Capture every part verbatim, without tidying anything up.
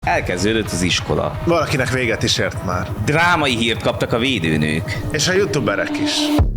Elkezdődött az iskola. Valakinek véget is ért már. Drámai hírt kaptak a védőnők. És a youtuberek is.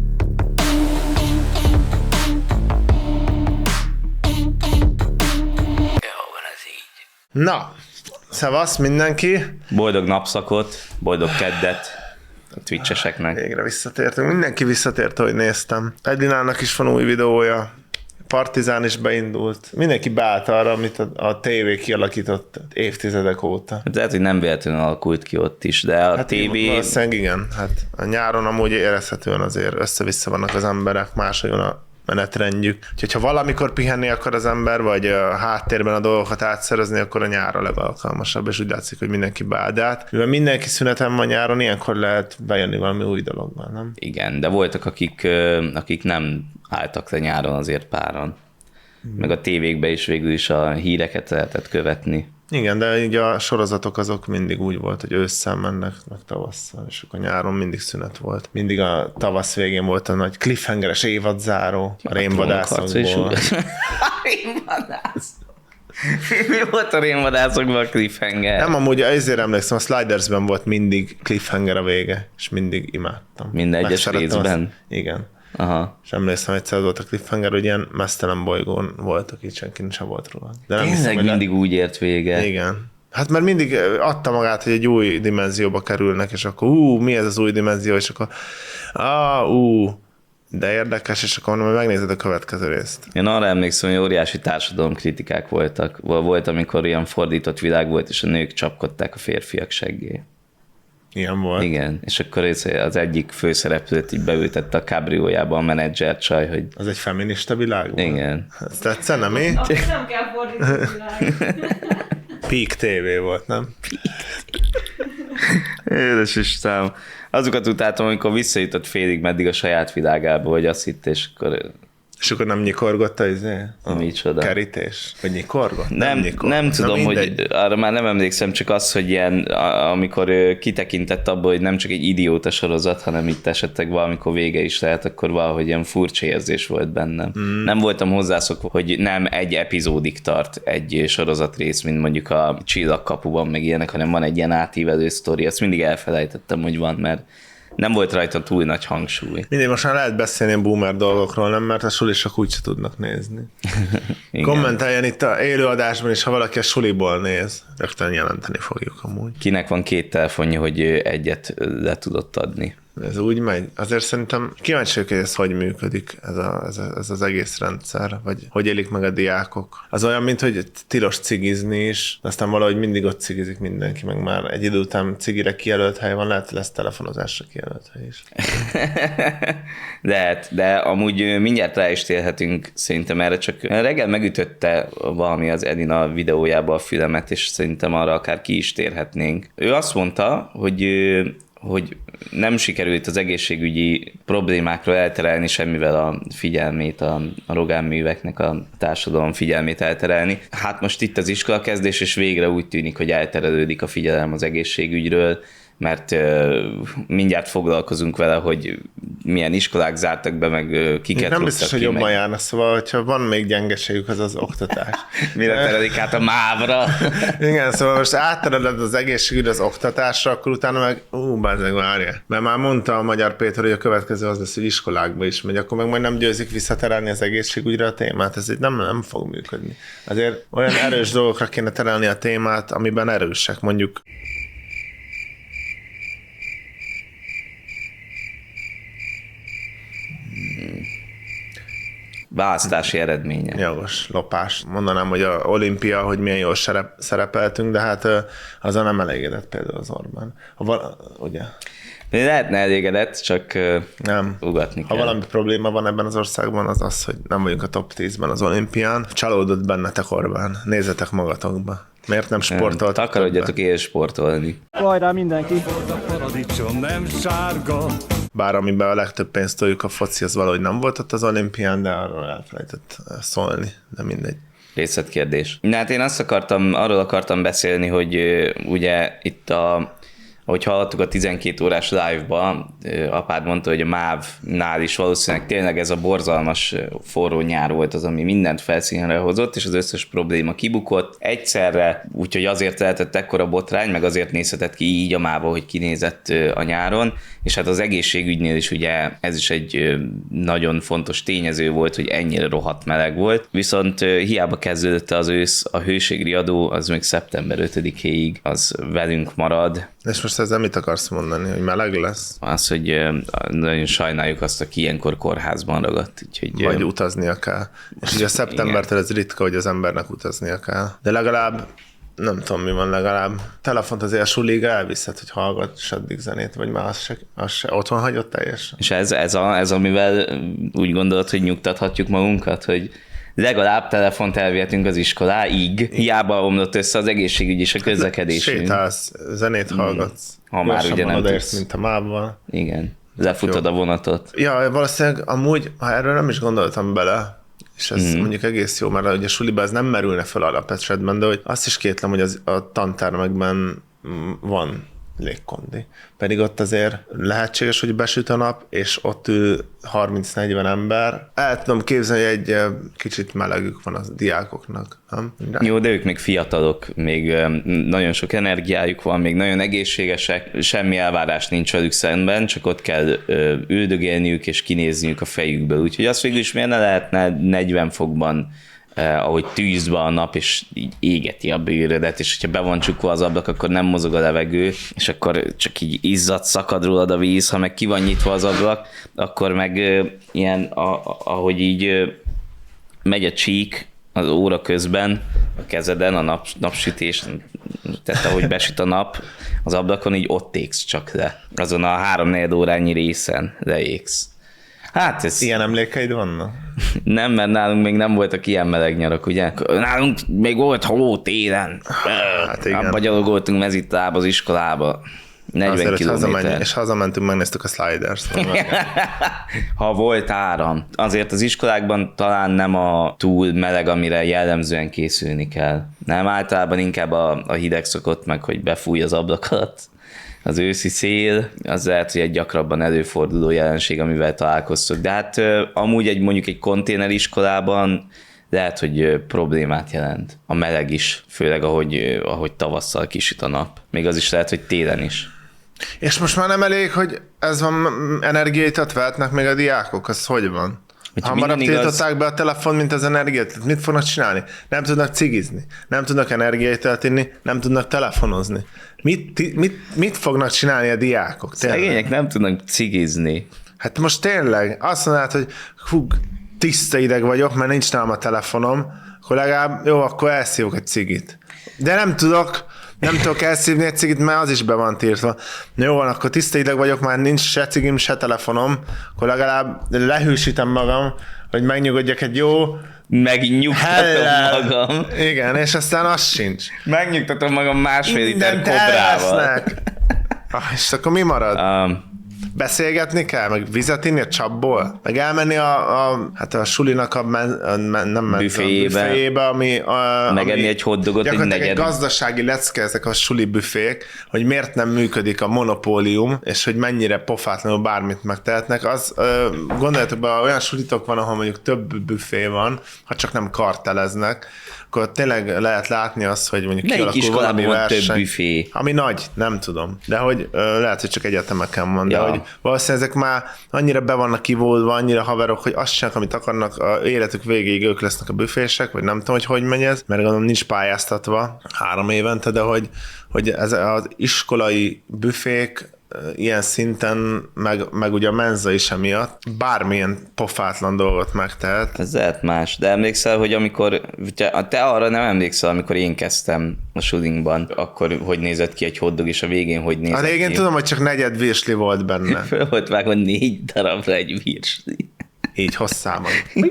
Na, szevasz mindenki. Boldog napszakot, boldog keddet a twitcheseknek. Végre visszatértünk. Mindenki visszatért, hogy néztem. Edlinának is van új videója. Partizán is beindult. Mindenki beállt arra, amit a, a tévé kialakított évtizedek óta. Hát lehet, hogy nem véletlenül alakult ki ott is, de a hát tévé... Valószínűleg igen. Hát a nyáron amúgy érezhetően azért össze-vissza vannak az emberek, máshogyan a menetrendjük. Úgyhogy ha valamikor pihenni akar az ember, vagy a háttérben a dolgokat átszerezni, akkor a nyár a legalkalmasabb, és úgy látszik, hogy mindenki beállt át. Mivel mindenki szüneten van nyáron, ilyenkor lehet bejönni valami új dologban, nem? Igen, de voltak, akik, akik nem álltak le nyáron azért páran. Hmm. Meg a tévékben is végül is a híreket lehetett követni. Igen, de így a sorozatok azok mindig úgy volt, hogy ősszel mennek, meg tavasszal, és akkor nyáron mindig szünet volt. Mindig a tavasz végén volt a nagy cliffhangeres évadzáró a rémvadászokból. A rémvadász. Mi volt a rémvadászokban a cliffhanger? Nem, amúgy ezért emlékszem, a Slidersben volt mindig cliffhanger a vége, és mindig imádtam. Minden egyes részben? Azt. Igen. Aha. És emlékszem, egyszer volt a cliffhanger, hogy ilyen mesztelen bolygón voltak, így senki sem volt róla. De nem hiszem, hogy mindig le... úgy ért vége. Igen. Hát mert mindig adta magát, hogy egy új dimenzióba kerülnek, és akkor ú, mi ez az új dimenzió, és akkor á, ú, de érdekes, és akkor majd megnézed a következő részt. Én arra emlékszem, hogy óriási társadalomkritikák voltak. Volt, amikor ilyen fordított világ volt, és a nők csapkodták a férfiak seggé. Ilyen volt. Igen, és akkor az egyik főszereplőt így beültette a kábriójába a menedzser csaj, hogy... Az egy feminista világ volt? Igen. Ez tetszene, mi? Akkor nem kell fordítani világ. Peak té vé volt, nem? Édes Istenem. Azokat utáltam, amikor visszajutott félig meddig a saját világába, hogy azt hitt, és akkor... És akkor nem nyikorgott a, izé, a Micsoda? kerítés? Vagy nyikorgott? Nem, nem, nyikorgott. nem tudom, Na, hogy arra már nem emlékszem, csak az, hogy ilyen, amikor kitekintett abból, hogy nem csak egy idióta sorozat, hanem itt esetleg valamikor vége is lehet, akkor valahogy ilyen furcsa érzés volt bennem. Mm. Nem voltam hozzászokva, hogy nem egy epizódig tart egy sorozat rész, mint mondjuk a Csillagkapuban, meg ilyenek, hanem van egy ilyen átívelő sztori. Ezt mindig elfelejtettem, hogy van, mert nem volt rajta túl nagy hangsúly. Mindig most már lehet beszélni boomer dolgokról, nem? Mert a sulisak úgyse tudnak nézni. Kommenteljen itt a élőadásban is, ha valaki a suliból néz. Rögtön jelenteni fogjuk amúgy. Kinek van két telefonja, hogy egyet le tudott adni? Ez úgy megy. Azért szerintem kíváncsi vagyok, hogy ez hogy működik, ez, a, ez, a, ez az egész rendszer, vagy hogy élik meg a diákok. Az olyan, mint hogy tilos cigizni is, de aztán valahogy mindig ott cigizik mindenki, meg már egy idő után cigire kijelölt hely van, lehet, lesz telefonozásra kijelölt hely is. Lehet, de amúgy mindjárt rá is térhetünk szerintem erre, csak reggel megütötte valami az Edina videójába a fülemet, és szerintem arra akár ki is térhetnénk. Ő azt mondta, hogy hogy nem sikerült az egészségügyi problémákról elterelni semmivel a figyelmét, a, a Rogán műveknek a társadalom figyelmét elterelni. Hát most itt az iskolakezdés, és végre úgy tűnik, hogy elterelődik a figyelem az egészségügyről, mert uh, mindjárt foglalkozunk vele, hogy milyen iskolák zártak be, meg uh, kiket nem biztos, hogy jobban meg... járna, szóval, hogyha van még gyengeségük, az az oktatás. Mire teredik át a mávra? Igen, szóval most áttereled az egészségügy az oktatásra, akkor utána meg, ú, bázzeg, várja. Mert már mondta a Magyar Péter, hogy a következő az lesz, hogy iskolákba is megy, akkor meg majd nem győzik visszaterelni az egészségügyre a témát, ez így nem, nem fog működni. Azért olyan erős dolgokra kéne terelni a témát, amiben erősek, mondjuk választási eredménye. Jogos, lopás. Mondanám, hogy a olimpia, hogy milyen jól szerepeltünk, de hát azzal nem elégedett például az Orbán. Ha val- ugye? Lehetne elégedett, csak nem. ugatni ha kell. valami probléma van ebben az országban, az az, hogy nem vagyunk a top tízben az olimpián. Csalódott bennetek Orbán. Nézzetek magatokba. Miért nem sportolt? Takarodjatok él sportolni. Hajrá mindenki! A paradicsom nem sárga. Bár amiben a legtöbb pénzt toljuk, a foci, az valahogy nem volt ott az olimpián, de arról elfelejtett szólni, de mindegy. Részletkérdés. Na hát én azt akartam, arról akartam beszélni, hogy ugye itt a Ahogy hallottuk a tizenkét órás live-ba, apád mondta, hogy a mávnál is valószínűleg tényleg ez a borzalmas forró nyár volt az, ami mindent felszínre hozott, és az összes probléma kibukott egyszerre, úgyhogy azért lehetett ekkora botrány, meg azért nézhetett ki így a máva, hogy kinézett a nyáron, és hát az egészségügynél is ugye ez is egy nagyon fontos tényező volt, hogy ennyire rohadt meleg volt, viszont hiába kezdődött az ősz, a hőségriadó az még szeptember ötödikéig az velünk marad. És most ezzel mit akarsz mondani, hogy meleg lesz? Az, hogy nagyon sajnáljuk azt, aki ilyenkor kórházban ragadt. Úgyhogy, vagy utaznia kell. És ugye szeptembertől ez ritka, hogy az embernek utaznia kell. De legalább nem tudom, mi van legalább. Telefont azért a suliga elviszed, hogy hallgass addig zenét, vagy már az se, az se otthon hagyott teljesen. És ez, ez, a, ez amivel úgy gondolod, hogy nyugtathatjuk magunkat, hogy legalább telefont elvihetünk az iskoláig. Hiába omlott össze az egészségügy és a közlekedésünk. Sétálsz, zenét hallgatsz. Ha már ugye nem odaérsz, tudsz. mint a mávval. Igen. Lefutod Jó. a vonatot. Ja, valószínűleg amúgy, ha erről nem is gondoltam bele, és ez mm. mondjuk egész jó, mert ugye a suliba ez nem merülne fel alapesetben, de hogy azt is kétlem, hogy az, a tantermekben van légkondi. Pedig ott azért lehetséges, hogy besüt a nap, és ott ül harminc-negyven ember. El tudom képzelni, hogy egy kicsit melegük van a diákoknak, nem? De... Jó, de ők még fiatalok, még nagyon sok energiájuk van, még nagyon egészségesek, semmi elvárás nincs velük szemben, csak ott kell üldögélniük és kinézniük a fejükből. Úgyhogy azt végül is miért ne lehetne negyven fokban Eh, ahogy tűzbe a nap, és így égeti a bőrödet, és hogyha be van csukva az ablak, akkor nem mozog a levegő, és akkor csak így izzad, szakad rólad a víz, ha meg ki van nyitva az ablak, akkor meg eh, ilyen, a, ahogy így eh, megy a csík az óra közben, a kezeden, a nap, napsütés, tehát ahogy besüt a nap, az ablakon így ott égsz csak le. Azon a három-négy órányi részen leégsz. Hát ez... Ilyen emlékeid vannak? Nem, mert nálunk még nem voltak ilyen meleg nyarak, ugye? Nálunk még volt hó télen. Hát igen. Abba gyalogoltunk mezitláb az iskolába. negyven kilométer. És hazamentünk, megnéztük a Sliders-t. Ha volt áram. Azért az iskolákban talán nem a túl meleg, amire jellemzően készülni kell. Nem, általában inkább a, a hideg szokott meg, hogy befúj az ablakat. Az őszi szél, az lehet, hogy egy gyakrabban előforduló jelenség, amivel találkoztok. De hát amúgy egy mondjuk egy konténeriskolában lehet, hogy problémát jelent. A meleg is, főleg ahogy, ahogy tavasszal kisüt a nap. Még az is lehet, hogy télen is. És most már nem elég, hogy ez van, energiaitat vehetnek még a diákok? Az hogy van? Hogyha hamarabb tiltották igaz... be a telefon, mint az energiát, mit fognak csinálni? Nem tudnak cigizni, nem tudnak energiaitalt inni, nem tudnak telefonozni. Mit, mit, mit fognak csinálni a diákok? Szegények nem tudnak cigizni. Hát most tényleg azt mondod, hogy hú, tiszta ideg vagyok, mert nincs nálam a telefonom, akkor legalább jó, akkor elszívok egy cigit. De nem tudok, nem tudok elszívni egy cigit, mert az is be van tiltva. Jó van, akkor tiszta ideg vagyok, már nincs se cigim, se telefonom, akkor legalább lehűsítem magam, hogy megnyugodjak egy jó... Megnyugtatom magam. Igen, és aztán az sincs. Megnyugtatom magam másfél liter kobrával. Ah, és akkor mi marad? Um, Beszélgetni kell, meg vizet inni a csapból, meg elmenni a, a, hát a sulinak a, men, a men, nem büféjébe, a büféjébe, ami... A, megenni ami egy hotdogot egy negyed. Egy gazdasági lecke ezek a suli büfék, hogy miért nem működik a monopólium, és hogy mennyire pofátlanul bármit megtehetnek. Az, gondoljatok be, olyan sulitok van, ahol mondjuk több büfé van, ha csak nem karteleznek, akkor tényleg lehet látni azt, hogy mondjuk melyik kialakul valami verseny. Több büfé? Ami nagy, nem tudom. De hogy ö, lehet, hogy csak egyetemeken van. De ja. hogy valószínűleg ezek már annyira be vannak kivódva, annyira haverok, hogy azt csinálnak, amit akarnak, a életük végéig ők lesznek a büfések, vagy nem tudom, hogy hogy megy ez, mert gondolom nincs pályáztatva három évente, de hogy, hogy ez az iskolai büfék ilyen szinten, meg, meg ugye a menza is emiatt bármilyen pofátlan dolgot megtehet. Ez lehet más, de emlékszel, hogy amikor, te arra nem emlékszel, amikor én kezdtem a sulingban, akkor hogy nézett ki egy hotdog, és a végén hogy nézett ki? A végén ki? tudom, hogy csak negyed virsli volt benne. Föl volt vágva négy darabra egy virsli. Így hosszában.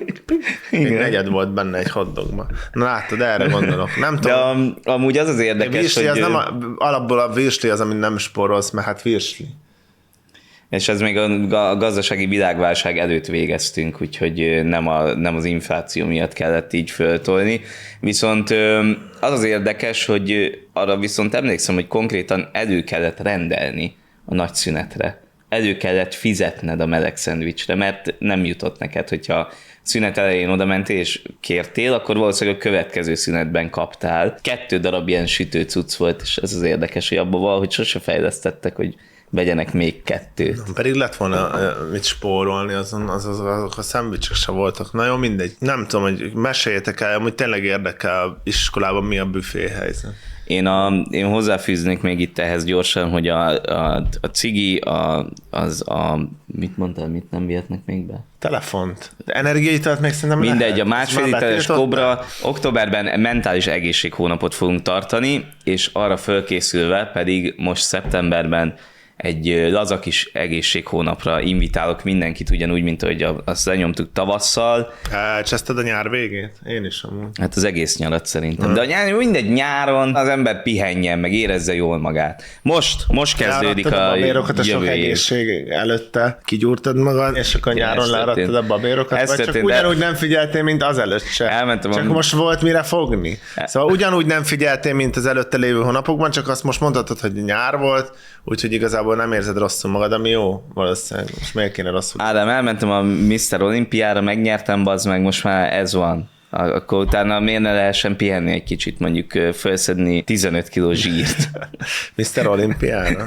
Egy negyed volt benne egy hotdogban. Na látod, erre gondolok. Nem tudom. De am, amúgy az az érdekes, virsli, hogy... Az nem a, alapból a virsli az, amit nem spórolsz, mert hát virsli. És ez még a gazdasági világválság előtt végeztünk, úgyhogy nem, a, nem az infláció miatt kellett így föltolni. Viszont az az érdekes, hogy arra viszont emlékszem, hogy konkrétan elő kellett rendelni a nagy szünetre. Elő kellett fizetned a meleg szendvicsre, mert nem jutott neked, hogyha szünet elején oda mentél és kértél, akkor valószínűleg a következő szünetben kaptál. Kettő darab ilyen sütő cucc volt, és ez az érdekes, hogy abban valahogy sose fejlesztettek, hogy vegyenek még kettőt. Pedig lett volna mit spórolni, azon, az, az, azok a szendvicsek se voltak. Na jó, mindegy. Nem tudom, hogy meséljétek el, hogy tényleg érdekel iskolában mi a büfé helyzet. Én, a, én hozzáfűznék még itt ehhez gyorsan, hogy a, a, a cigi, a, az a... Mit mondtál, mit nem vihetnek még be? Telefont. Energiaitalt még szerintem Mindegy, lehet. a másfél literes Cobra októberben mentális egészséghónapot fogunk tartani, és arra fölkészülve pedig most szeptemberben egy laza kis egészséghónapra invitálok mindenkit, ugyanúgy, mint ahogy azt lenyomtuk tavasszal. Elcseszted a nyár végét? Én is amúgy. Hát az egész nyarat szerintem. Hmm. De a nyár, mindegy nyáron az ember pihenjen, meg érezze jól magát. Most, most kezdődik a, a babérokat a jövő sok év. Egészség előtte kigyúrtad magad, és akkor nyáron leradtad a babérokat, vagy történt, csak ugyanúgy nem figyeltél, mint az előtt se. Elmentem csak a... most volt mire fogni. Szóval ugyanúgy nem figyeltél, mint az előtte lévő hónapokban, csak azt most mondhatod, hogy nyár volt, úgyhogy igazából nem érzed rosszul magad, ami jó, valószínűleg. Most miért kéne rosszul? Ádám, elmentem a miszter Olimpiára, megnyertem, bazd meg, most már ez van. Akkor utána miért ne lehessen pihenni egy kicsit, mondjuk felszedni tizenöt kiló zsírt. miszter Olimpiára?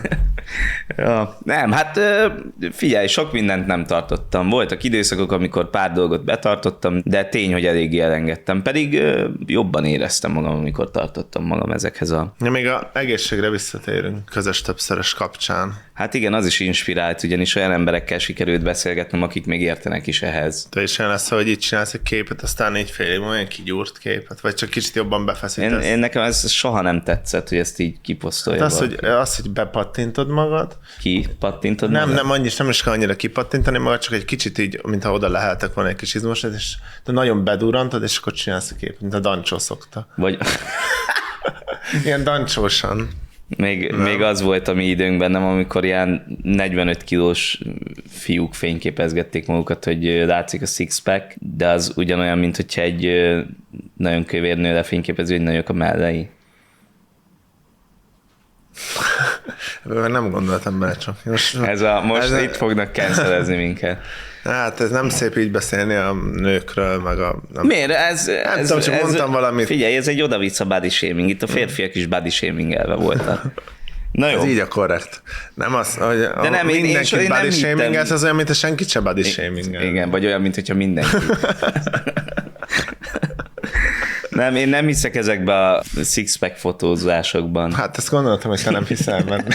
Ja, nem, hát figyelj, sok mindent nem tartottam. Voltak időszakok, amikor pár dolgot betartottam, de tény, hogy eléggé elengedtem. Pedig jobban éreztem magam, amikor tartottam magam ezekhez a... Ja, még az egészségre visszatérünk közös többszörös kapcsán. Hát igen, az is inspirált, ugyanis olyan emberekkel sikerült beszélgetnem, akik még értenek is ehhez. Te is olyan lesz, hogy itt csinálsz egy képet, aztán így fél év olyan kigyúrt képet, vagy csak kicsit jobban befeszítesz. Én, én nekem ez soha nem tetszett, hogy ezt így kiposztolja. Hát az, hogy, az, hogy bepattintod magad. Ki pattintod Nem, magad? nem, annyi, nem is kell annyira kipattintani magad, csak egy kicsit így, mintha oda leheltek volna egy kis izmosod, és de nagyon bedurrantod, és akkor csinálsz a képet, mint a Dancsó szokta. Vagy... Ilyen dancsósan. Még, még az volt a mi időnkben, nem, amikor ilyen negyvenöt kilós fiúk fényképezgették magukat, hogy látszik a six-pack, de az ugyanolyan, mint hogyha egy nagyon kövér nő lefényképező, hogy nagyok a mellei. Ebből nem gondoltam bele csak. Most, ez a, most ez itt a... fognak cancelezni minket. Hát ez nem szép így beszélni a nőkről, meg a... Nem. Miért? Ez, nem ez, tudom, csak ez, mondtam valamit. Figyelj, ez egy oda-vissza body shaming. Itt a férfiak is body shamingelve voltak. Na jó. Ez így a korrekt. Nem az, hogy de nem, mindenkit én, body én shaming, hittem... ez az olyan, mint a senkit se body shaming. Igen, vagy olyan, mint hogyha mindenki. Nem, én nem hiszek ezekbe a six-pack fotózásokban. Hát ezt gondoltam, hogy te nem hiszel benne.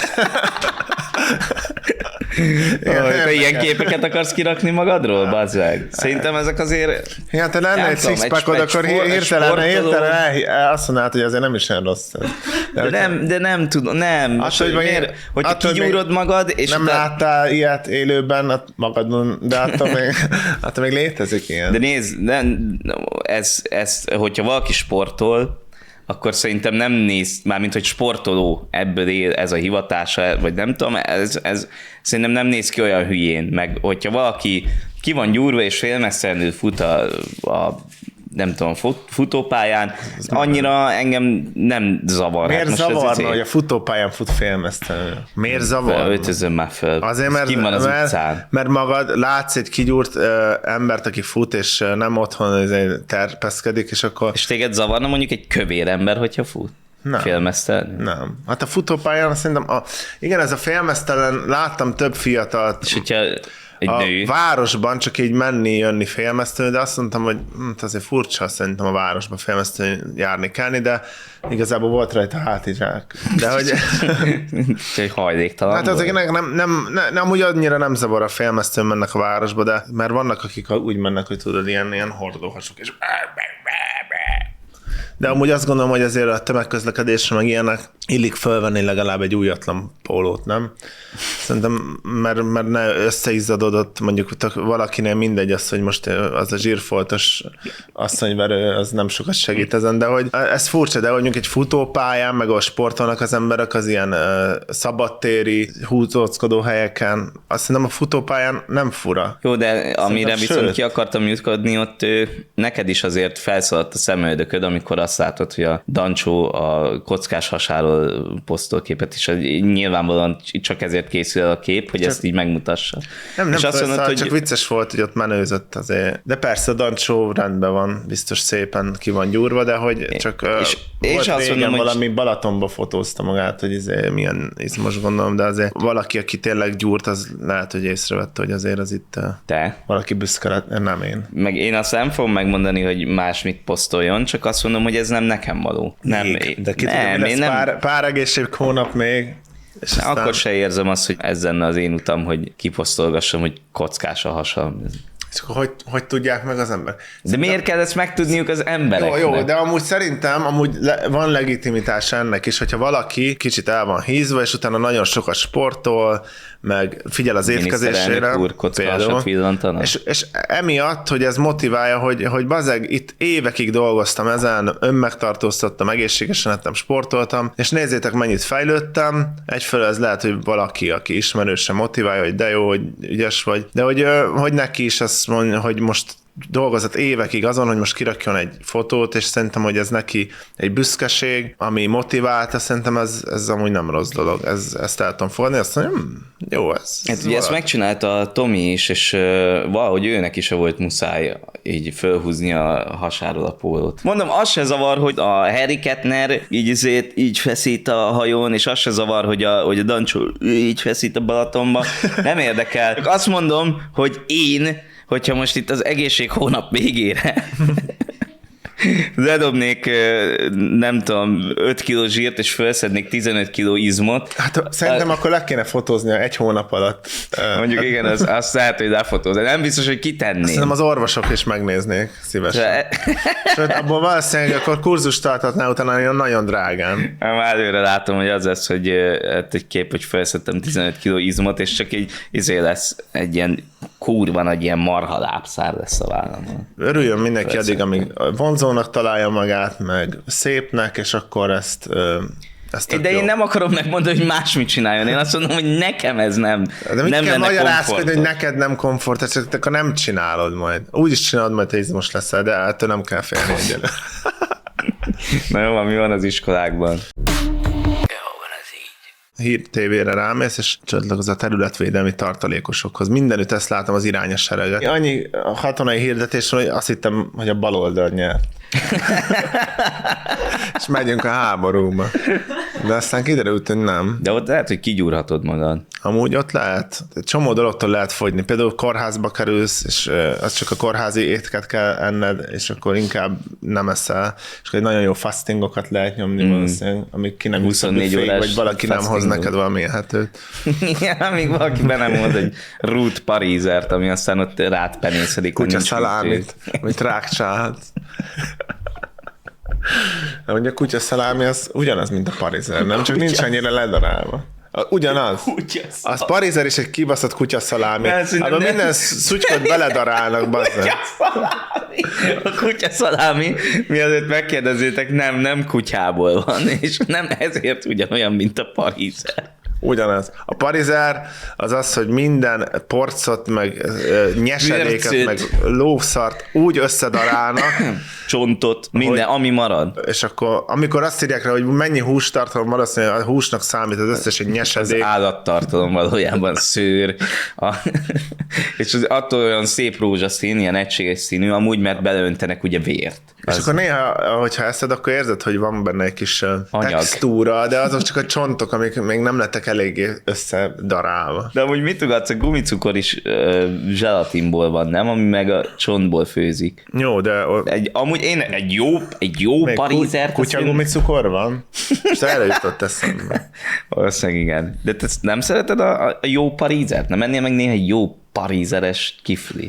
Igen, oh, ilyen képeket akarsz kirakni magadról, bazd meg? Szerintem ezek azért... Ja, te lenne egy six-packod, akkor hirtelen, hirtelen azt mondnád, hogy azért nem is olyan rossz. De, de, nem, de nem tudom, nem. Azt, hogy miért? Hogyha kigyúrod magad, és... Nem te... láttál ilyet élőben magadon, de attól még, attól még létezik ilyen. De nézd, nem, ez, ez, hogyha valaki sportol, akkor szerintem nem néz, mármint hogy sportoló ebből él ez a hivatása, vagy nem tudom, ez, ez szerintem nem néz ki olyan hülyén, meg hogyha valaki ki van gyúrva és félmeztelenül fut a, a nem tudom, futópályán, annyira engem nem zavar. Miért hát zavarna, hogy a futópályán fut félmeztelenül? Miért zavarna? Öltözöm már föl. Azért, mert, Kim van az mert, utcán. mert magad látsz egy kigyúrt uh, embert, aki fut, és uh, nem otthon terpeszkedik, és akkor... És téged zavarna mondjuk egy kövér ember, hogyha fut? Nem. Félmeztelen? Nem. Hát a futópályán szerintem, a, igen, ez a félmeztelen, láttam több fiatalt, és hogyha egy a nő. városban csak így menni, jönni félmeztelenül, de azt mondtam, hogy hm, azért furcsa szerintem a városban félmeztelenül járni kellni, de igazából volt rajta hátizsák. De hogy... Egy hajléktalan Hát azért nem, nem, nem, nem, nem, úgy annyira nem zavar a félmeztelenül mennek a városba, de mert vannak, akik úgy mennek, hogy tudod, ilyen, ilyen hordóhasok, és De amúgy azt gondolom, hogy azért a tömegközlekedésre meg ilyenek illik fölvenni legalább egy újatlan pólót, nem? Szerintem, mert, mert ne összeizzadodott, mondjuk tök, valakinél mindegy az, hogy most az a zsírfoltos asszonyverő, az nem sokat segít ezen, de hogy ez furcsa, de hogy mondjuk egy futópályán, meg a sportolnak az emberek az ilyen uh, szabadtéri, húzóckodó helyeken, azt hiszem a futópályán nem fura. Jó, de amire Szerintem, viszont sőt. ki akartam jutkodni, ott ő, neked is azért felszaladt a szemöldököd, amikor azt látod, hogy a Dancsó a kockás hasáról posztol képet, és nyilvánvalóan csak ezért készül el a kép, hogy csak ezt így megmutassa. Nem, nem, és azt mondod, hogy... csak vicces volt, hogy ott menőzött azért. De persze a Dancsó rendben van, biztos szépen ki van gyúrva, de hogy csak és, volt és azt régen mondom, valami hogy... Balatonba fotózta magát, hogy izé, milyen izmos gondolom, de azért valaki, aki tényleg gyúrt, az lehet, hogy észrevette, hogy azért az itt Te? valaki büszke lett, nem én. Meg én azt nem fogom megmondani, hogy más mit posztoljon, csak azt mondom, hogy ez nem nekem való. Nem, Még. De ki nem, tudja, mi én lesz nem... pár, pár egészség hónap még. És aztán... aztán... Akkor se érzem azt, hogy ez lenne az én utam, hogy kiposztolgassam, hogy kockás a hasam. És akkor hogy, hogy tudják meg az ember? De miért kell ezt megtudniuk az embereknek? Jó, jó, de amúgy szerintem amúgy le, van legitimitása ennek is, hogyha valaki kicsit el van hízva, és utána nagyon sokat sportol, meg figyel az étkezésére. Úr kockásat villantanak. És, és emiatt, hogy ez motiválja, hogy, hogy bazeg, itt évekig dolgoztam ezen, önmegtartóztattam, egészségesen ettem, sportoltam, és nézzétek, mennyit fejlődtem. Egyfelől ez lehet, hogy valaki, aki ismerősen motiválja, hogy de jó, hogy ügyes vagy, de hogy, hogy neki is azt mondja, hogy most dolgozott évekig azon, hogy most kirakjon egy fotót, és szerintem, hogy ez neki egy büszkeség, ami motiválta, szerintem ez, ez amúgy nem rossz dolog. Ez, ezt el tudom fogadni, azt mondja, hm, jó ez. Hát ez ugye ezt megcsinálta a Tomi is, és uh, valahogy őnek is volt muszáj így fölhúzni a hasáról a pólót. Mondom, az se zavar, hogy a Harry Kettner így, azért, így feszít a hajón, és az se zavar, hogy a, hogy a Dancsó így feszít a Balatonba. Nem érdekel. Csak azt mondom, hogy én, hogyha most itt az egészség hónap végére ledobnék, nem tudom, öt kiló zsírt, és felszednék tizenöt kiló izmot. Hát szerintem a... akkor le kéne fotóznia egy hónap alatt. Mondjuk igen, az, azt lehet, hogy lefotóz, de nem biztos, hogy kitenném. Szerintem az orvosok is megnéznék szívesen. De... Sőt, abból valószínűleg akkor kurzust tartatná utána nagyon drágán. Már előre látom, hogy az lesz, hogy egy kép, hogy felszedtem tizenöt kiló izmot, és csak egy izé lesz, egy ilyen kurva nagy ilyen marha lábszár lesz a vállamon. Örüljön mindenki addig, amíg vonzónak találja magát, meg szépnek, és akkor ezt... ezt de jó. én nem akarom megmondani, hogy másmit csináljon. Én azt mondom, hogy nekem ez nem De mit nem kell magyarázkodni, hogy komfortos. neked nem komfort, csak akkor nem csinálod majd. Úgy is csinálod, majd te izmos leszel, de ettől nem kell félni egyelő. Na jó, mi van az iskolákban? Hír tévére rámész, és csatlakoz a területvédelmi tartalékosokhoz. Mindenütt ezt látom az irányos sereget. Annyi katonai hirdetés, hogy azt hittem, hogy a baloldal nyert. És megyünk a háborúba. De aztán kiderült, hogy nem. De ott lehet, hogy kigyúrhatod magad. Amúgy ott lehet. Egy csomó dologtól lehet fogyni. Például kórházba kerülsz, és az csak a kórházi étket kell enned, és akkor inkább nem eszel. És akkor egy nagyon jó fastingokat lehet nyomni, mm. valószínűleg, amíg ki nem huszonnégy fék, órás vagy valaki nem hoz neked valami ehetőt. Igen, amíg valaki be nem hoz egy Ruth Parizert, ami aztán ott rád penészedik. Kutya szalámit, amit rákcsálhatsz. Ugye a kutya szalámi az ugyanaz, mint a parizer, nem? Csak nincs annyira ledarálva. Ugyanaz. Az parizer is egy kibaszott kutya szalámi. Abban minden szutykot beledarálnak, bazzeg. A kutya szalámi, mi azért megkérdezzétek, nem, nem kutyából van, és nem ezért ugyanolyan, mint a parizer. Ugyanaz. A parizer az az, hogy minden porcot, meg nyesedéket, Vércét. meg lószart úgy összedarálnak, Csontot, minden, hogy, ami marad. És akkor, amikor azt írják rá, hogy mennyi hústartalom van, azt mondja, a húsnak számít az összes egy nyesedék. Az állattartalom valójában szőr. A, és az attól olyan szép rózsaszín, ilyen egységes színű, amúgy, mert beleöntenek ugye vért. És Az... akkor néha, hogyha eszed, akkor érzed, hogy van benne egy kis Anyag. textúra, de azok csak a csontok, amik még nem lettek eléggé összedarálva. De amúgy mit tudsz, a gumicukor is uh, zselatinból van, nem? Ami meg a csontból főzik. Jó, de... Egy, amúgy én egy jó, egy jó parizert... Kutyagumicukor van? És erre jutott eszembe. Valószínűleg igen. De te nem szereted a, a jó parizert? Nem ennél meg néha egy jó parizeres kiflit?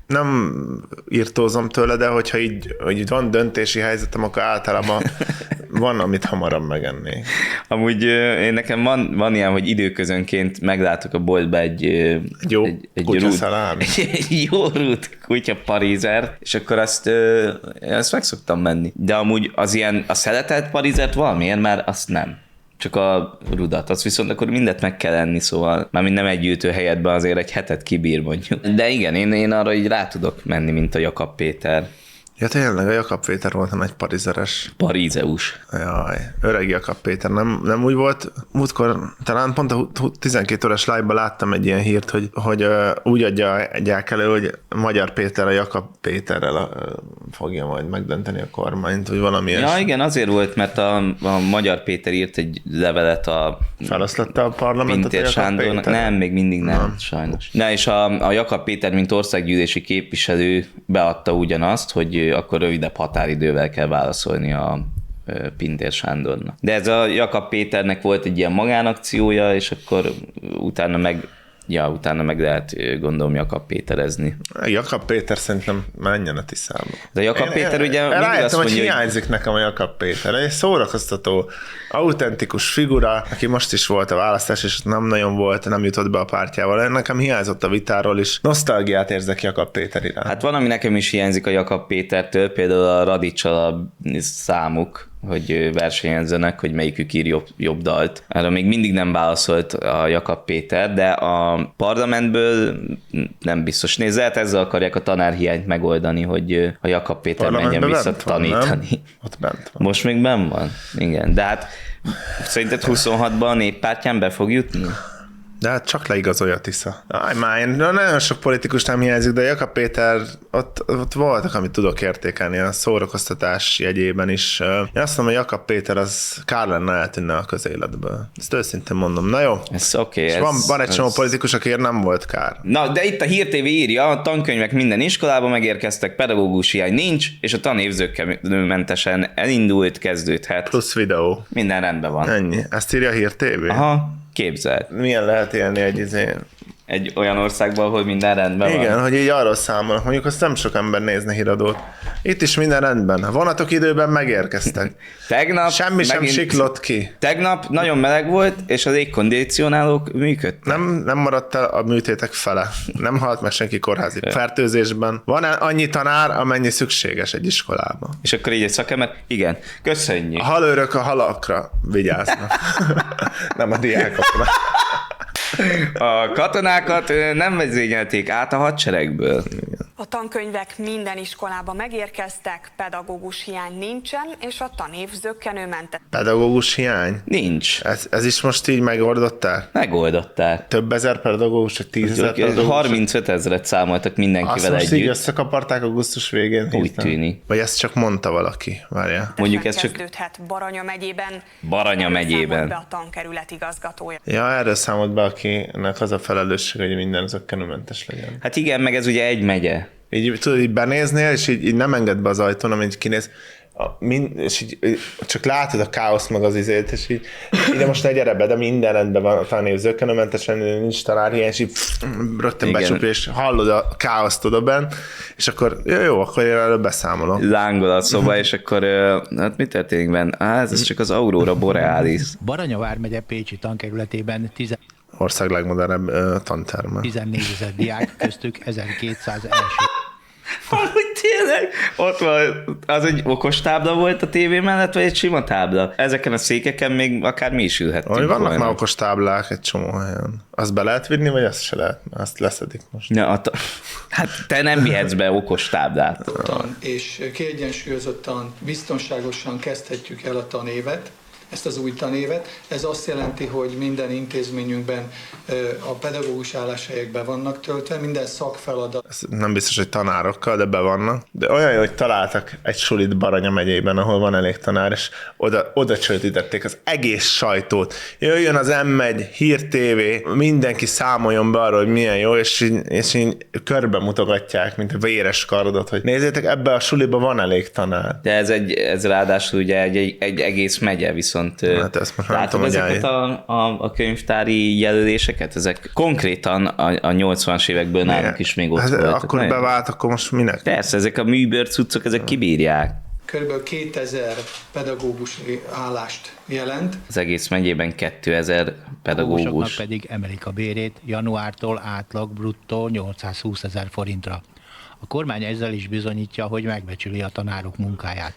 nem írtózom tőle, de hogyha így, így van döntési helyzetem, akkor általában van, amit hamarabb megennék. Amúgy én nekem van, van ilyen, hogy időközönként meglátok a boltba egy, egy jó egy, egy kutyaszalámi. Egy, egy jó rút kutya parizert, és akkor azt, azt meg szoktam menni. De amúgy az ilyen, a szeletelt parizert valamilyen már azt nem. Csak a rudat, azt viszont akkor mindet meg kell enni, szóval már nem egy gyűjtő helyetben azért egy hetet kibír mondjuk. De igen, én, én arra így rá tudok menni, mint a Jakab Péter. Ja tényleg, a Jakab Péter volt a nagy parizeres. Parízeus. Jaj, öreg Jakab Péter. Nem, nem úgy volt, múltkor talán pont a tizenkét órás live-ban láttam egy ilyen hírt, hogy, hogy uh, úgy adják elő, hogy Magyar Péter a Jakab Péterrel uh, fogja majd megdönteni a kormányt, vagy valami Ja, ilyes. igen, azért volt, mert a, a Magyar Péter írt egy levelet a Feloszlatta a parlamentet Pintér a Jakab Sándornak. Péter? Nem, még mindig nem, Nem. sajnos. Na és a, a Jakab Péter, mint országgyűlési képviselő beadta ugyanazt, hogy akkor rövidebb határidővel kell válaszolni a Pintér Sándornak. De ez a Jakab Péternek volt egy ilyen magánakciója, és akkor utána meg Ja, utána meg lehet, gondolom, Jakab Péterezni. Jakab Péter szerintem menjen a Tiszába. De Jakab én, Péter én, ugye én mindig rájöttem, azt hogy mondja, hogy... hiányzik nekem a Jakab Péter. Egy szórakoztató, autentikus figura, aki most is volt a választás, és nem nagyon volt, nem jutott be a pártjával. Nekem hiányzott a vitáról is. Nosztalgiát érzek Jakab Péter iránt. Hát van, ami nekem is hiányzik a Jakab Pétertől, például a Radicsal a számuk, hogy versenyezzenek, hogy melyikük ír jobb, jobb dalt. Erre még mindig nem válaszolt a Jakab Péter, de a parlamentből nem biztos. Nézd, lehet ezzel akarják a tanárhiányt megoldani, hogy a Jakab Péter menjen vissza tanítani. Ott bent van. Most még benn van? Igen, de hát szerinted huszonhatban a Néppártyán be fog jutni? De hát csak leigazolja a Tisza. Aj, már én nagyon sok politikus nem hiányzik, de Jakab Péter, ott, ott voltak, amit tudok értékelni a szórakoztatás jegyében is. Én azt mondom, hogy Jakab Péter az kár lenne eltűnne a közéletből. Ezt őszintén mondom. Na jó. Ez oké. És Okay, van, van egy csomó ez... politikus, akiért nem volt kár. Na, de itt a Hír té vé írja, a tankönyvek minden iskolába megérkeztek, pedagógus hiány nincs, és a tanévzőkkenőmentesen elindult, kezdődhet. Plusz videó. Minden rendben van. Ennyi. Ezt írja a Hír té vé? Aha, képzeld. Milyen lehet élni egy izén? Egy olyan országban, ahol minden rendben Igen, van. Igen, hogy így arról számolnak. Mondjuk azt nem sok ember nézne híradót. Itt is minden rendben. A vonatok időben megérkeztek. Tegnap Semmi sem siklott ki. Tegnap nagyon meleg volt, és az légkondicionálók működtek. Nem, nem maradt el a műtétek fele. Nem halt meg senki kórházi fertőzésben. Van annyi tanár, amennyi szükséges egy iskolában. És akkor így egy szakember, igen, köszönjük. A halőrök a halakra vigyáznak. Nem a diákokra. A katonákat nem vezényelték át a hadseregből. A tankönyvek minden iskolába megérkeztek, pedagógus hiány nincsen, és a tanév zökkenőmentes. Pedagógus hiány? Nincs. Ez, ez is most így megoldották? Megoldották. Több ezer pedagógus, vagy tízezer pedagógus? harmincöt ezret számoltak mindenkivel Azt most együtt. így összekaparták augusztus végén? Úgy Hirtelen? tűnik. Vagy ezt csak mondta valaki? Várjál. Mondjuk ez csak Kezdődhet Baranya megyében. Baranya Erről megyében. számolt be a tankerület igazgatója. Ja, erről számolt be, akinek az a felelősség, hogy minden zökkenőmentes legyen. Hát igen, meg ez ugye egy megye. Így tudod, így benéznél, és így, így nem enged be az ajtón, amint kinéz, a, mind, és így csak látod a káosz meg az izét, és így ide most ne gyere be, de minden rendben van a tanév zökkenőmentesen, nincs tanárhiány, és így rögtön becsukja, és hallod a káoszt oda benn, és akkor jó, jó akkor én erről beszámolom. Lángol a szoba, és akkor hát mi történik benne? Á, ez csak az Aurora Borealis. Baranya vármegye Pécsi tankerületében Ország legmodernebb uh, tanterme. tizennégyezer diák, köztük ezerkétszáz első. Hogy tényleg? Ott van, az egy okos tábla volt a tévé mellett, vagy egy sima tábla? Ezeken a székeken még akár mi is ülhettünk. Vagy vannak volna. már okos táblák egy csomó helyen. Azt be lehet vinni, vagy azt se lehet? Azt leszedik most. Ja, a ta... Hát te nem vihetsz be okos táblát. És kiegyensúlyozottan, biztonságosan kezdhetjük el a tanévet, ezt az új tanévet. Ez azt jelenti, hogy minden intézményünkben a pedagógus álláshelyek be vannak töltve, minden szakfeladat. Ez nem biztos, hogy tanárokkal, de be vannak. De olyan jó, hogy találtak egy sulit Baranya megyében, ahol van elég tanár, és oda, oda csődítették az egész sajtót. Jöjjön az em egy, Hír té vé, mindenki számoljon be arról, hogy milyen jó, és így, és így körbe mutogatják, mint a véres kardot, hogy nézzétek, ebbe a suliba van elég tanár. De ez, egy, ez ráadásul ugye egy, egy, egy egész megye, viszont viszont Hát ezt most látod ezeket a, a, a könyvtári jelöléseket? Ezek konkrétan a, a nyolcvanas évekből nálunk is még ott hát voltak. akkor Nagyon- bevált, akkor most minek? Persze, ezek a műbőr cuccok, ezek kibírják. Körülbelül kétezer pedagógusi állást jelent. Az egész megyében kétezer Pedagógusoknak pedagógus. pedig emelik a bérét januártól átlag bruttó nyolcszázhúsz ezer forintra. A kormány ezzel is bizonyítja, hogy megbecsüli a tanárok munkáját.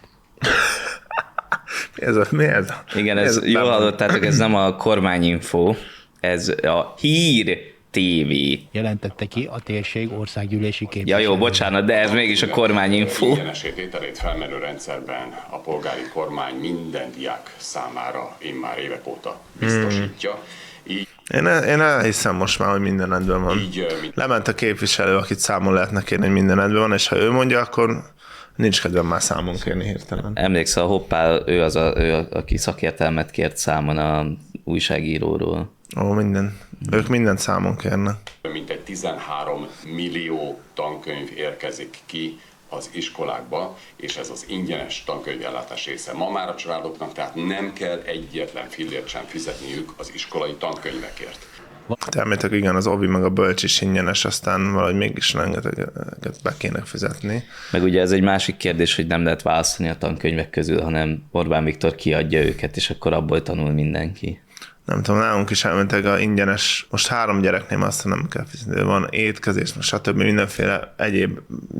Mi ez? A, mi ez? Igen, mi ez, ez jól nem- hallottátok, ez nem a kormányinfo, ez a Hír té vé. Jelentette ki a térség országgyűlési Ja képviselő. jó, bocsánat, de ez mégis a kormányinfo. Ingyenes tételét felmenő rendszerben a polgári kormány minden diák számára immár évek óta biztosítja. Így, Én, én elhiszem most már, hogy minden rendben van. így ö, mint Lement a képviselő, akit számon lehetne kérni, hogy minden rendben van, és ha ő mondja, akkor nincs kedvem már számon kérni hirtelen. Emlékszel, a Hoppál, ő az, a, ő a, aki szakértelmet kért számon a újságíróról. Ó, minden. Ők mindent számon kérnek. mintegy tizenhárom millió tankönyv érkezik ki az iskolákba, és ez az ingyenes tankönyvellátás része. Ma már a családoknak tehát nem kell egyetlen fillért sem fizetniük az iskolai tankönyvekért. Természetesen igen, az ovi meg a bölcs is ingyenes, aztán valahogy mégis rengeteget be kéne fizetni. Meg ugye ez egy másik kérdés, hogy nem lehet választani a tankönyvek közül, hanem Orbán Viktor kiadja őket, és akkor abból tanul mindenki. Nem tudom, nálunk is elmentek a ingyenes, most három gyereknél már azt nem kell fizetni, van étkezés, stb. Mindenféle egyéb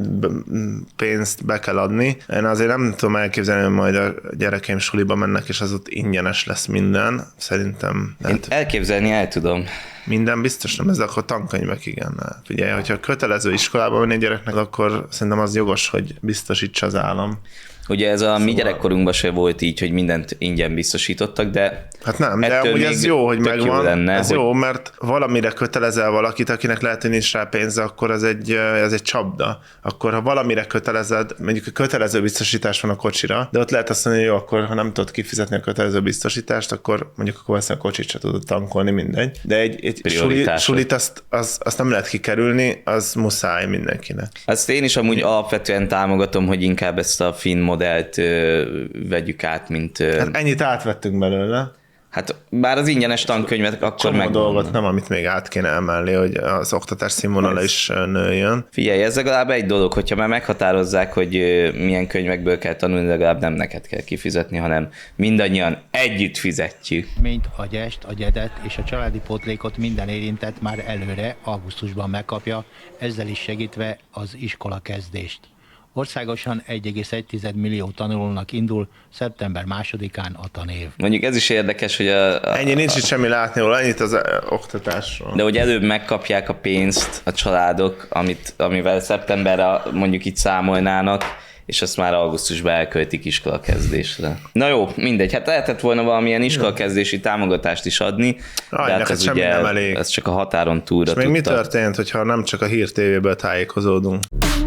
pénzt be kell adni. Én azért nem tudom elképzelni, hogy majd a gyerekeim suliba mennek, és az ott ingyenes lesz minden. Szerintem Én lehet, elképzelni el tudom. minden biztos nem, ez akkor tankönyvek, igen. Figyelj, hogyha kötelező iskolába menni a gyereknek, akkor szerintem az jogos, hogy biztosítsa az állam. Ugye ez a mi gyerekkorunkban se volt így, hogy mindent ingyen biztosítottak, de Hát nem, de ettől amúgy még ez jó, hogy tök jó megvan. lenne, ez hogy- jó, mert valamire kötelezel valakit, akinek lehet, hogy nincs rá pénze, akkor ez egy, ez egy csapda. Akkor ha valamire kötelezed, mondjuk a kötelező biztosítás van a kocsira, de ott lehet azt mondani, hogy jó, akkor ha nem tudod kifizetni a kötelező biztosítást, akkor mondjuk akkor valószínűleg a kocsit se tudod tankolni, mindegy. De egy, egy suli, Prioritások. sulit azt, az, azt nem lehet kikerülni, az muszáj mindenkinek. Azt én is amúgy alapvetően támogatom, hogy inkább ezt a finn modellt ö, vegyük át, mint... Ö, Hát ennyit átvettünk belőle. hát bár az ingyenes tankönyvet akkor Csomó meg dolgot nem, amit még át kéne emelni, hogy az oktatás színvonala is nőjön. Figyelj, ez legalább egy dolog, hogyha már meghatározzák, hogy ö, milyen könyvekből kell tanulni, legalább nem neked kell kifizetni, hanem mindannyian együtt fizetjük. Mint a gyest, a gyedet és a családi pótlékot minden érintett már előre augusztusban megkapja, ezzel is segítve az iskola kezdést. Országosan egy egész egy millió tanulónak indul szeptember másodikán a tanév. Mondjuk ez is érdekes, hogy a, a, Ennyi nincs itt semmi látnivaló, ennyit az eh, oktatásról. de hogy előbb megkapják a pénzt a családok, amit, amivel szeptemberre mondjuk itt számolnának, és azt már augusztusban elköltik iskolakezdésre. Na jó, mindegy, hát lehetett volna valamilyen iskolakezdési támogatást is adni, Aj, de hát neked ez semmi ugye, nem elég. ez csak a határon túlra És még mi tudta. történt, hogyha nem csak a Hír té véből tájékozódunk?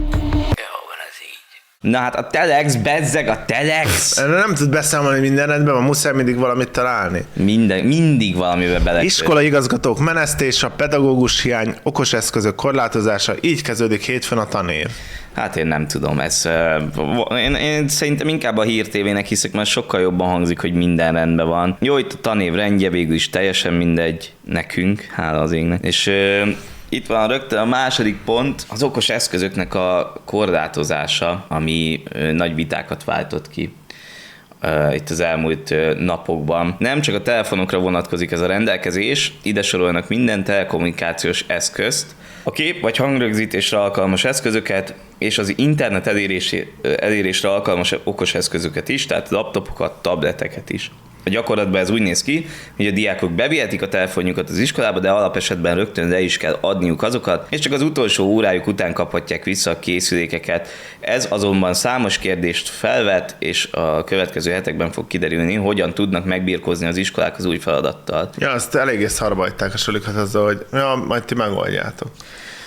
Na hát a Telex, bezzeg a Telex! Erre nem tud beszámolni minden rendben, van, muszáj mindig valamit találni. Minden, mindig valamivel bele. Iskola igazgatók menesztése, pedagógus hiány, okos eszközök korlátozása, így kezdődik hétfőn a tanév. Hát én nem tudom, ez, uh, én, én szerintem inkább a Hír té vének hiszek, mert sokkal jobban hangzik, hogy minden rendben van. Jó, itt a tanév rendje végül is teljesen mindegy nekünk, hála az égnek. És uh, itt van rögtön a második pont, az okos eszközöknek a korlátozása, ami uh, nagy vitákat váltott ki uh, itt az elmúlt uh, napokban. Nem csak a telefonokra vonatkozik ez a rendelkezés, ide sorolnak minden telekommunikációs eszközt, a kép vagy hangrögzítésre alkalmas eszközöket és az internet elérésé, elérésre alkalmas okos eszközöket is, tehát laptopokat, tableteket is. A gyakorlatban ez úgy néz ki, hogy a diákok bevihetik a telefonjukat az iskolába, de alapesetben rögtön le is kell adniuk azokat, és csak az utolsó órájuk után kaphatják vissza a készülékeket. Ez azonban számos kérdést felvet, és a következő hetekben fog kiderülni, hogyan tudnak megbirkózni az iskolák az új feladattal. Ja, azt eléggé szarba hagyták a sulikat azzal, hogy ja, majd ti megoldjátok.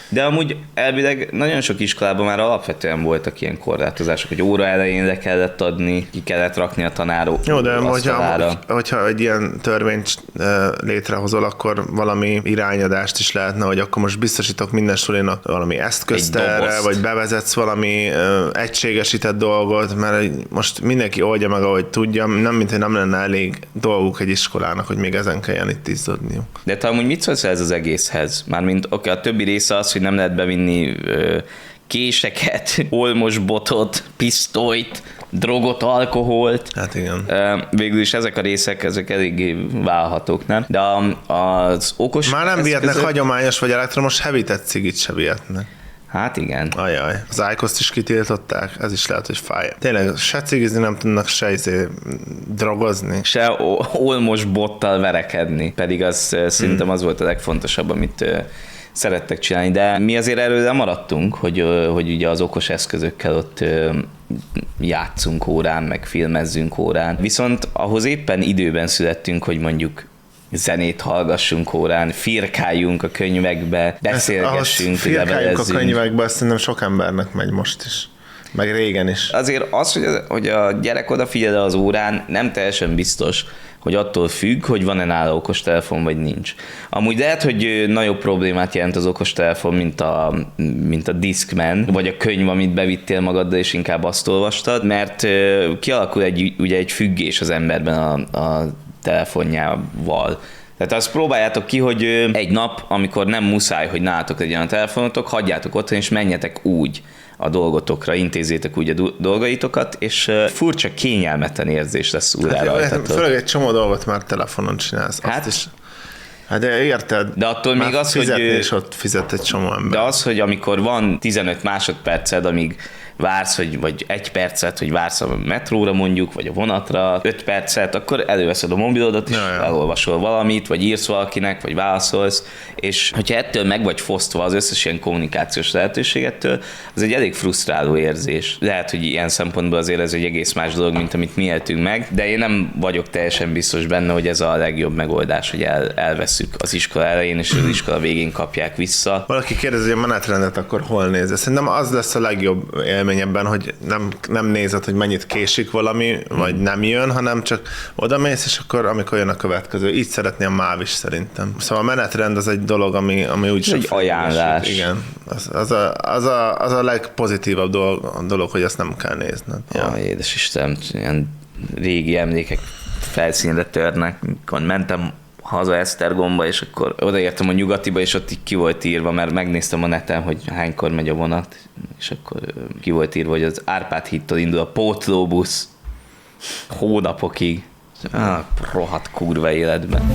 De amúgy elvileg nagyon sok iskolában már alapvetően voltak ilyen korlátozások, hogy óra elején le kellett adni, ki kellett rakni a tanárok Jó, de asztalára. hogyha, hogyha egy ilyen törvényt létrehozol, akkor valami irányadást is lehetne, hogy akkor most biztosítok minden sulinak valami eszközt erre, vagy bevezetsz valami egységesített dolgot, mert most mindenki oldja meg, ahogy tudja, nem mint hogy nem lenne elég dolguk egy iskolának, hogy még ezen kelljen itt izzadniuk. De te amúgy mit szólsz ez az egészhez? Mármint oké, okay, a többi része az, hogy nem lehet bevinni ö, késeket, olmosbotot, pisztolyt, drogot, alkoholt. Hát igen. Ö, végül is ezek a részek, ezek eléggé válhatók, nem? De a, az okos Már nem eszközök... vihetnek hagyományos vagy elektromos hevített cigit se vihetnek. Hát igen. Ajaj, az ájkoszt is kitiltották, ez is lehet, hogy fáj. Tényleg se cigizni nem tudnak, se izé drogozni. Se olmos bottal verekedni, pedig az szerintem az volt a legfontosabb, amit szerettek csinálni, de mi azért erről lemaradtunk, hogy, hogy ugye az okos eszközökkel ott játszunk órán, meg filmezzünk órán. Viszont ahhoz éppen időben születtünk, hogy mondjuk zenét hallgassunk órán, firkáljunk a könyvekbe, beszélgessünk, firkáljunk a könyvekbe, azt szerintem sok embernek megy most is. Meg régen is. Azért az, hogy a, hogy a gyerek odafigyel az órán, nem teljesen biztos, hogy attól függ, hogy van-e nála okostelefon, vagy nincs. Amúgy lehet, hogy nagyobb problémát jelent az okostelefon, mint a, mint a Discman, vagy a könyv, amit bevittél magaddal, és inkább azt olvastad, mert kialakul egy, ugye egy függés az emberben a, a telefonjával. Tehát azt próbáljátok ki, hogy egy nap, amikor nem muszáj, hogy nálatok legyen a telefonotok, hagyjátok otthon, és menjetek úgy a dolgotokra, intézzétek úgy a dolgaitokat, és furcsa, kényelmetlen érzés lesz újra hát, rajtatok. Főleg egy csomó dolgot már telefonon csinálsz. Azt Hát, is. Hát de érted? De attól még az, hogy... és ott fizet egy csomó ember. De az, hogy amikor van tizenöt másodperced, amíg vársz, hogy, vagy egy percet, hogy vársz a metróra mondjuk, vagy a vonatra, öt percet, akkor előveszed a mobilodat, és ja, ja. elolvasol valamit, vagy írsz valakinek, vagy válaszolsz, és hogyha ettől meg vagy fosztva az összes ilyen kommunikációs lehetőségettől, az egy elég frusztráló érzés. Lehet, hogy ilyen szempontból azért ez egy egész más dolog, mint amit mi éltünk meg, de én nem vagyok teljesen biztos benne, hogy ez a legjobb megoldás, hogy el, elveszük az iskola elején, és az iskola végén kapják vissza. Valaki kérdezi, hogy a menetrendet akkor hol néz? Szerintem az lesz a legjobb élményebben, hogy nem, nem nézed, hogy mennyit késik valami, vagy nem jön, hanem csak odamész, és akkor amikor jön a következő. Így szeretné a MÁV is szerintem. Szóval a menetrend az egy dolog, ami, ami úgy egy ajánlás. Igen. Az, az, a, az, a, az a legpozitívabb dolog, dolog, hogy ezt nem kell nézned. Ja, ja. Édes Istenem, ilyen régi emlékek felszínre törnek, mikor mentem haza Esztergomba, és akkor odaértem a Nyugatiba, és ott így ki volt írva, mert megnéztem a neten, hogy hánykor megy a vonat, és akkor ki volt írva, hogy az Árpád hídtól indul a pótlóbusz hónapokig. Ah, rohadt kurva életben.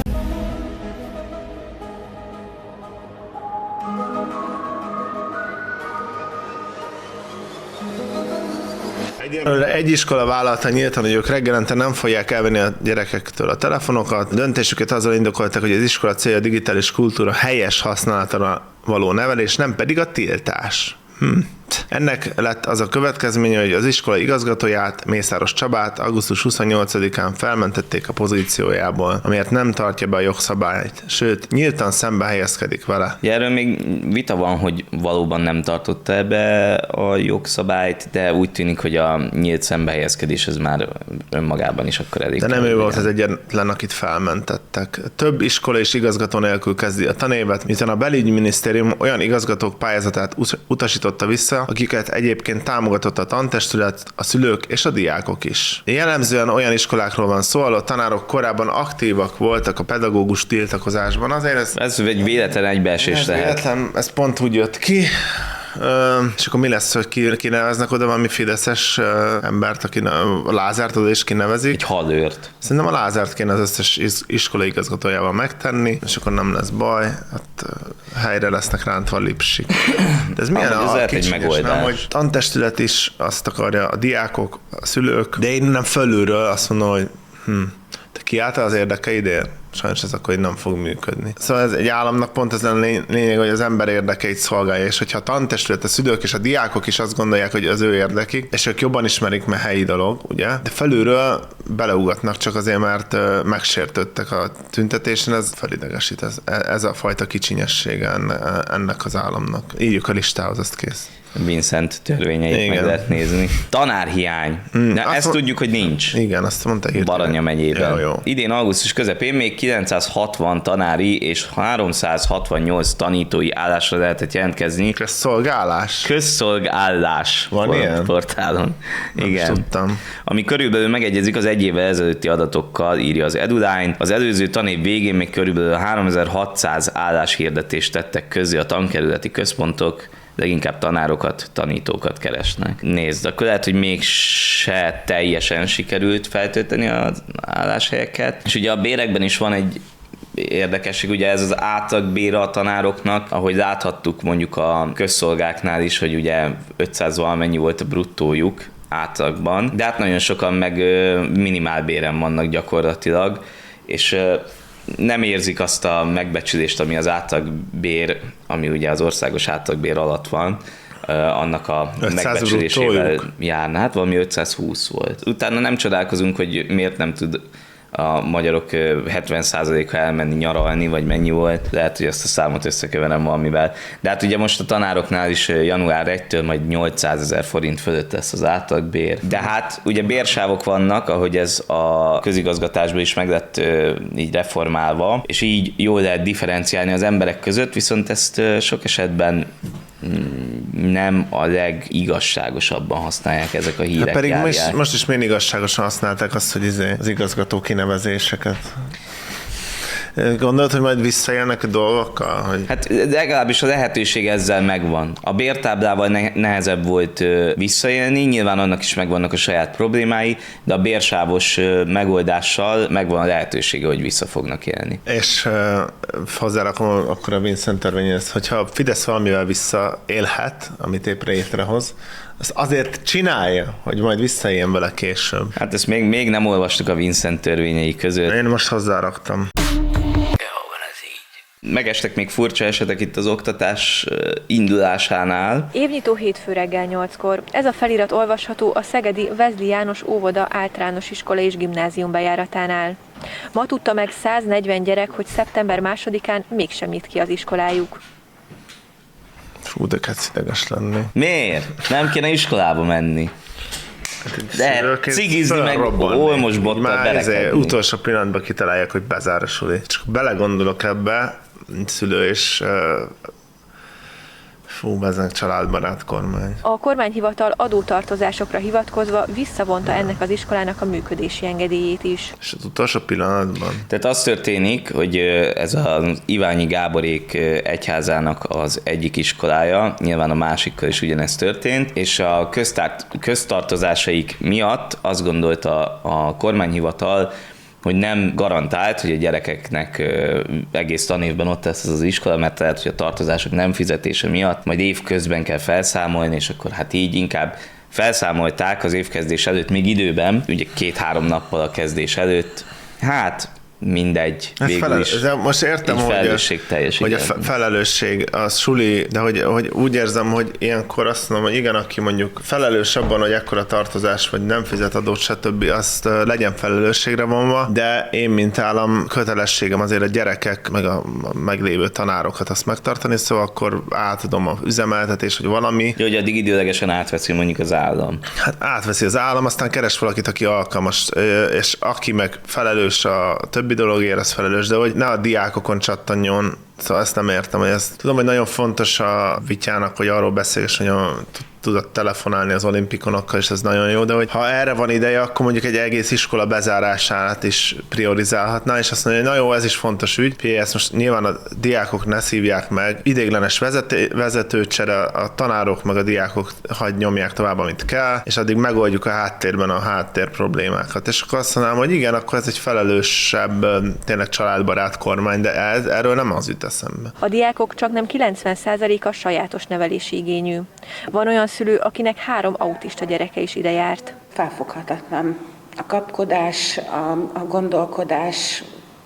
Egy iskola vállalta nyíltan, hogy ők reggelente nem fogják elvenni a gyerekektől a telefonokat. A döntésüket azzal indokolták, hogy az iskola célja a digitális kultúra helyes használatára való nevelés, nem pedig a tiltás. Hm. Ennek lett az a következménye, hogy az iskola igazgatóját, Mészáros Csabát augusztus huszonnyolcadikán felmentették a pozíciójából, amiért nem tartja be a jogszabályt, sőt, nyíltan szembe helyezkedik vele. Ja, erről még vita van, hogy valóban nem tartotta be a jogszabályt, de úgy tűnik, hogy a nyílt szembehelyezkedés ez már önmagában is akkor elég. De nem ő volt az egyetlen, akit felmentettek. Több iskola és igazgató nélkül kezdi a tanévet, miután a belügyminisztérium olyan igazgatók pályázatát utasította vissza, akiket egyébként támogatott a tantestület, a szülők és a diákok is. Jellemzően olyan iskolákról van szó, ahol a tanárok korábban aktívak voltak a pedagógus tiltakozásban. Azért ez, ez egy véletlen egybeesés ez lehet. Véletlen, ez pont úgy jött ki. Ö, és akkor mi lesz, hogy ki, kineveznek oda valami fideszes ö, embert, aki a Lázárt oda is kinevezik? Egy halőrt. Szerintem a Lázárt kéne az összes iskolai igazgatójával megtenni, és akkor nem lesz baj, hát helyre lesznek rántva a lipsik. De ez milyen ah, a ez egy megoldás. Nem, hogy tantestület is azt akarja, a diákok, a szülők, de én nem fölülről azt mondom, hogy hm, te kiálltál az érdekeidért? sajnos ez akkor így nem fog működni. Szóval ez egy államnak pont ez a lényeg, hogy az ember érdekeit szolgálja, és hogyha a tantestület, a szülők és a diákok is azt gondolják, hogy az ő érdekik, és ők jobban ismerik, mert helyi dolog, ugye? De felülről beleugatnak csak azért, mert megsértődtek a tüntetésen, ez felidegesít. Ez, ez a fajta kicsinyessége ennek az államnak. Írjuk a listához, azt kész. Vincent törvényeit igen. meg lehet nézni. Tanárhiány. Mm, Na, ezt mond... tudjuk, hogy nincs. Igen, azt mondta hirtelen. Baranya megyében. Jó, jó. Idén augusztus közepén még kilencszázhatvan tanári és háromszázhatvannyolc tanítói állásra lehetett jelentkezni. Közszolgálás? Közszolgálás. Van port- ilyen? Portálon. Nem igen. tudtam. Ami körülbelül megegyezik az egy évvel ezelőtti adatokkal, írja az Eduline. Az előző tanév végén még körülbelül háromezer-hatszáz álláshirdetést tettek közzé a tankerületi központok, leginkább tanárokat, tanítókat keresnek. Nézd, akkor lehet, hogy még se teljesen sikerült feltölteni az álláshelyeket. És ugye a bérekben is van egy érdekesség, ugye ez az átlagbéra a tanároknak, ahogy láthattuk mondjuk a közszolgáknál is, hogy ugye ötszáz valamennyi volt a bruttójuk átlagban, de hát nagyon sokan meg minimálbéren vannak gyakorlatilag, és nem érzik azt a megbecsülést, ami az átlagbér, ami ugye az országos átlagbér alatt van, annak a megbecsülésével járna. Hát valami ötszázhúsz volt. Utána nem csodálkozunk, hogy miért nem tud a magyarok hetven százaléka elmenni nyaralni, vagy mennyi volt. Lehet, hogy ezt a számot összekeverem valamivel. De hát ugye most a tanároknál is január elsejétől majd nyolcszázezer forint fölött lesz az átlagbér. De hát ugye bérsávok vannak, ahogy ez a közigazgatásban is meg lett így reformálva, és így jól lehet differenciálni az emberek között, viszont ezt sok esetben nem a legigazságosabban használják ezek a hírek. Hát pedig járják. most, most is milyen igazságosan használták azt, hogy izé, az igazgató kinevezéseket. Gondolod, hogy majd visszaélnek a dolgokkal? Hogy... Hát legalábbis a lehetőség ezzel megvan. A bértáblával ne- nehezebb volt visszaélni, nyilván annak is megvannak a saját problémái, de a bérsávos megoldással megvan a lehetősége, hogy vissza fognak élni. És uh, hozzárakom akkor a Vincent törvényhez, hogyha a Fidesz valamivel visszaélhet, amit épp létrehoz, azt azért csinálja, hogy majd visszaéljen vele később. Hát ezt még, még nem olvastuk a Vincent törvényei között. Én most hozzáraktam. Megestek még furcsa esetek itt az oktatás indulásánál. Évnyitó hétfő reggel nyolckor. Ez a felirat olvasható a szegedi Vezli János óvoda általános iskola és gimnázium bejáratánál. Ma tudta meg száznegyven gyerek, hogy szeptember másodikán mégsem nyit ki az iskolájuk. Fú, de kezd ideges lenni. Miért? Nem kéne iskolába menni. De cigizni meg olmosbottal berekedni. Utolsó pillanatban kitalálják, hogy bezár a suli. Csak belegondolok ebbe, mint szülő, és uh, fú, bezeg családbarát kormány. A kormányhivatal adótartozásokra hivatkozva visszavonta ennek az iskolának a működési engedélyét is. És az utolsó pillanatban? Tehát az történik, hogy ez az Iványi Gáborék egyházának az egyik iskolája, nyilván a másikkal is ugyanezt történt, és a köztárt, köztartozásaik miatt azt gondolta a kormányhivatal, hogy nem garantált, hogy a gyerekeknek egész tanévben ott lesz ez az iskola, mert lehet, hogy a tartozások nem fizetése miatt majd évközben kell felszámolni, és akkor hát így inkább felszámolták az évkezdés előtt még időben, ugye két-három nappal a kezdés előtt. Hát mindegy, végül felel, is de most értem, hogy, hogy a felelősség az suli, de hogy, hogy úgy érzem, hogy ilyenkor azt mondom, hogy igen, aki mondjuk felelős abban, hogy ekkora tartozás, vagy nem fizet adót, stb., azt legyen felelősségre vonva, de én, mint állam, kötelességem azért a gyerekek, meg a meglévő tanárokat azt megtartani, szóval akkor átadom a üzemeltetést, hogy valami. Jó, hogy addig időlegesen átveszi mondjuk az állam. Hát átveszi az állam, aztán keres valakit, aki alkalmas, és aki meg felelős a többi dologért, az felelős, de hogy ne a diákokon csattanjon, szóval ezt nem értem, hogy ezt tudom, hogy nagyon fontos a Vityának, hogy arról beszélges, hogy a tudott telefonálni az olimpikonokkal, és ez nagyon jó, de hogy ha erre van ideje, akkor mondjuk egy egész iskola bezárását is priorizálhatná, és azt mondja, hogy na jó, ez is fontos ügy. pé es most nyilván a diákok ne szívják meg, ideiglenes vezető, vezetőcsere, a tanárok meg a diákok hagy nyomják tovább, amit kell, és addig megoldjuk a háttérben a háttér problémákat. És akkor azt mondanám, hogy igen, akkor ez egy felelősebb, tényleg családbarát kormány, de ez, erről nem az jut eszembe. A diákok csaknem kilencven százaléka sajátos nevelési igényű. Van olyan szülő, akinek három autista gyereke is ide járt. Felfoghatatlan. A kapkodás, a, a gondolkodás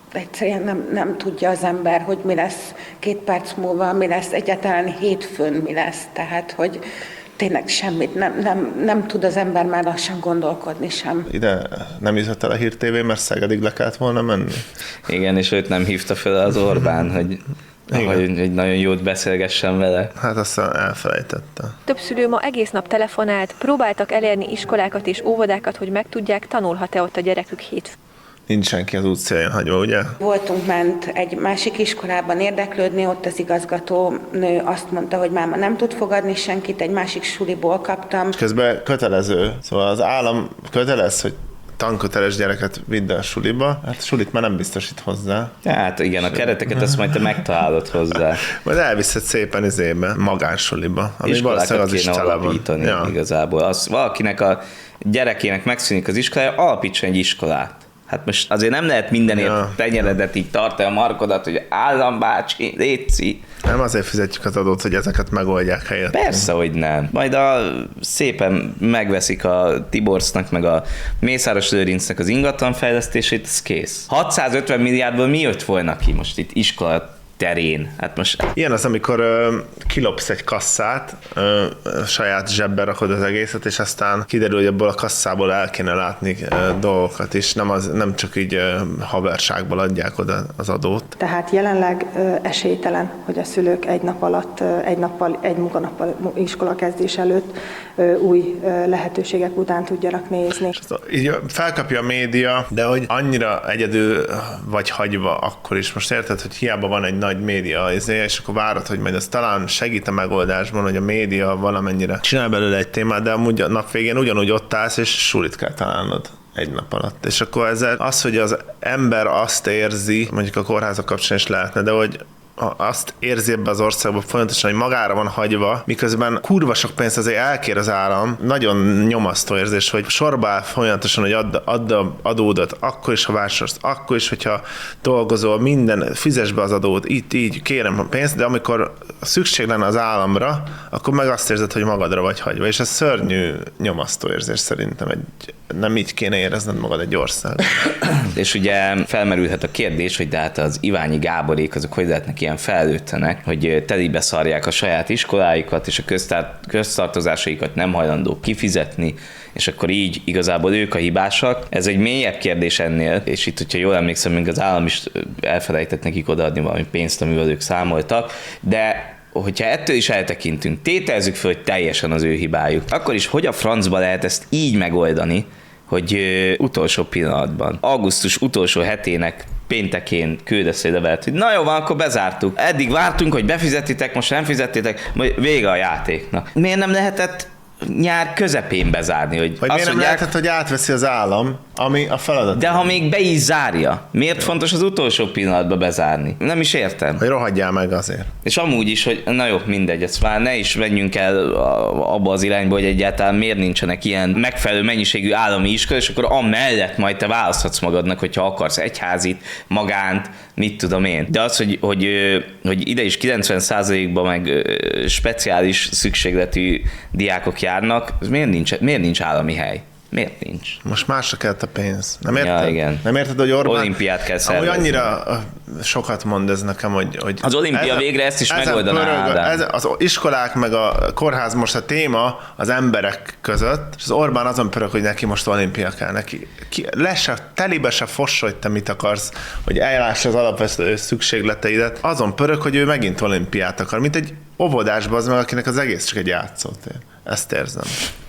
egyszerűen nem, nem tudja az ember, hogy mi lesz két perc múlva, mi lesz egyáltalán hétfőn, mi lesz. Tehát, hogy tényleg semmit, nem, nem, nem tud az ember már lassan gondolkodni sem. Ide nem jutott el a Hír té vé, mert Szegedig le kellett volna menni. Igen, és őt nem hívta fel az Orbán, hogy, hogy, hogy nagyon jót beszélgessen vele. Hát aztán elfelejtette. Több szülő ma egész nap telefonált, próbáltak elérni iskolákat és óvodákat, hogy megtudják, tanulhat-e ott a gyerekük hétfőn. Nincs senki az útszélén hagyva, ugye? Voltunk ment egy másik iskolában érdeklődni, ott az igazgató nő azt mondta, hogy máma nem tud fogadni senkit, egy másik suliból kaptam. Közben kötelező, szóval az állam kötelez, hogy tanköteles gyereket vidd a suliba, hát a sulit már nem biztosít hozzá. Hát igen, a kereteket azt majd te megtalálod hozzá. Majd elviszed szépen izébe, magánsuliba, ami valószínűleg az is tele van. Ja. Igazából. Az, valakinek a gyerekének megszűnik az iskolája, alapítson egy iskolát. Hát most azért nem lehet mindenért ja. tenyeredet így tartani a markodat, hogy állambácsi, léci. Nem azért fizetjük az adót, hogy ezeket megoldják helyett. Persze, hogy nem. Majd a, szépen megveszik a Tiborcnak, meg a Mészáros Lőrincnek az ingatlanfejlesztését, ez kész. hatszázötven milliárdból mi jött volna ki most itt iskola terén? Hát most... Ilyen az, amikor ö, kilopsz egy kasszát, ö, saját zsebbe rakod az egészet, és aztán kiderül, hogy abból a kasszából el kéne látni ö, dolgokat is, nem, az, nem csak így ö, haverságból adják oda az adót. Tehát jelenleg ö, esélytelen, hogy a szülők egy nap alatt, ö, egy nappal, egy munkanappal iskola kezdés előtt ö, új ö, lehetőségek után tudjanak nézni. Így felkapja a média, de hogy annyira egyedül vagy hagyva akkor is. Most érted, hogy hiába van egy nagy média, és akkor várod, hogy majd az talán segít a megoldásban, hogy a média valamennyire csinál belőle egy témát, de amúgy a nap végén ugyanúgy ott állsz, és sulit kell találnod egy nap alatt. És akkor ezzel az, hogy az ember azt érzi, mondjuk a kórházak kapcsán is lehetne, de hogy azt érzi ebbe az országban folyamatosan, hogy magára van hagyva, miközben kurva sok pénzt azért elkér az állam. Nagyon nyomasztó érzés, hogy sorba áll folyamatosan, hogy add, add a adódat, akkor is, ha vásárolsz, akkor is, hogyha dolgozol, minden, fizess be az adót, itt így, kérem a pénzt, de amikor szükség lenne az államra, akkor meg azt érzed, hogy magadra vagy hagyva. És ez szörnyű, nyomasztó érzés szerintem. Egy, nem így kéne érezned magad egy ország. És ugye felmerülhet a kérdés, hogy de hát az Iványi Gáborék, azok hogy lehetnek ilyen felnőttenek, hogy telibe szarják a saját iskoláikat, és a köztár- köztartozásaikat nem hajlandók kifizetni, és akkor így igazából ők a hibásak. Ez egy mélyebb kérdés ennél, és itt, hogyha jól emlékszem, még az állam is elfelejtett nekik odaadni valami pénzt, amivel ők számoltak, de hogyha ettől is eltekintünk, tételezzük fel, hogy teljesen az ő hibájuk, akkor is hogy a francba lehet ezt így megoldani, hogy ö, utolsó pillanatban, augusztus utolsó hetének péntekén küldesz egy levelet, hogy na jó van, akkor bezártuk. Eddig vártunk, hogy befizetitek, most nem fizettétek, vége a játéknak. Miért nem lehetett nyár közepén bezárni? Hogy Vagy miért nem mondják, lehetett, hogy átveszi az állam, ami a feladat? De ha még be is zárja, miért jó. fontos az utolsó pillanatban bezárni? Nem is értem. Hogy rohadjál meg azért. És amúgy is, hogy na jó, mindegy, ezt már ne is menjünk el abba az irányba, hogy egyáltalán miért nincsenek ilyen megfelelő mennyiségű állami iskola, és akkor amellett majd te választhatsz magadnak, hogyha akarsz egyházit, magánt, mit tudom én. De az, hogy, hogy, hogy ide is kilencven százalékban meg speciális szükségletű diákok járnak, miért nincs, miért nincs állami hely? Miért nincs? Most másra kellett a pénz. Nem érted? Ja, igen. Nem érted, hogy Orbán... Olimpiát kell szervezni. Amúgy annyira sokat mond ez nekem, hogy... hogy az olimpia ez, végre ezt is megoldaná. Ez, az iskolák meg a kórház most a téma az emberek között, és az Orbán azon pörög, hogy neki most olimpia kell. Neki ki, le se, telibe se foss, hogy te mit akarsz, hogy elláss az alapvető szükségleteidet. Azon pörög, hogy ő megint olimpiát akar, mint egy óvodásban az meg, akinek az egész csak egy játszótér. Ezt érzem.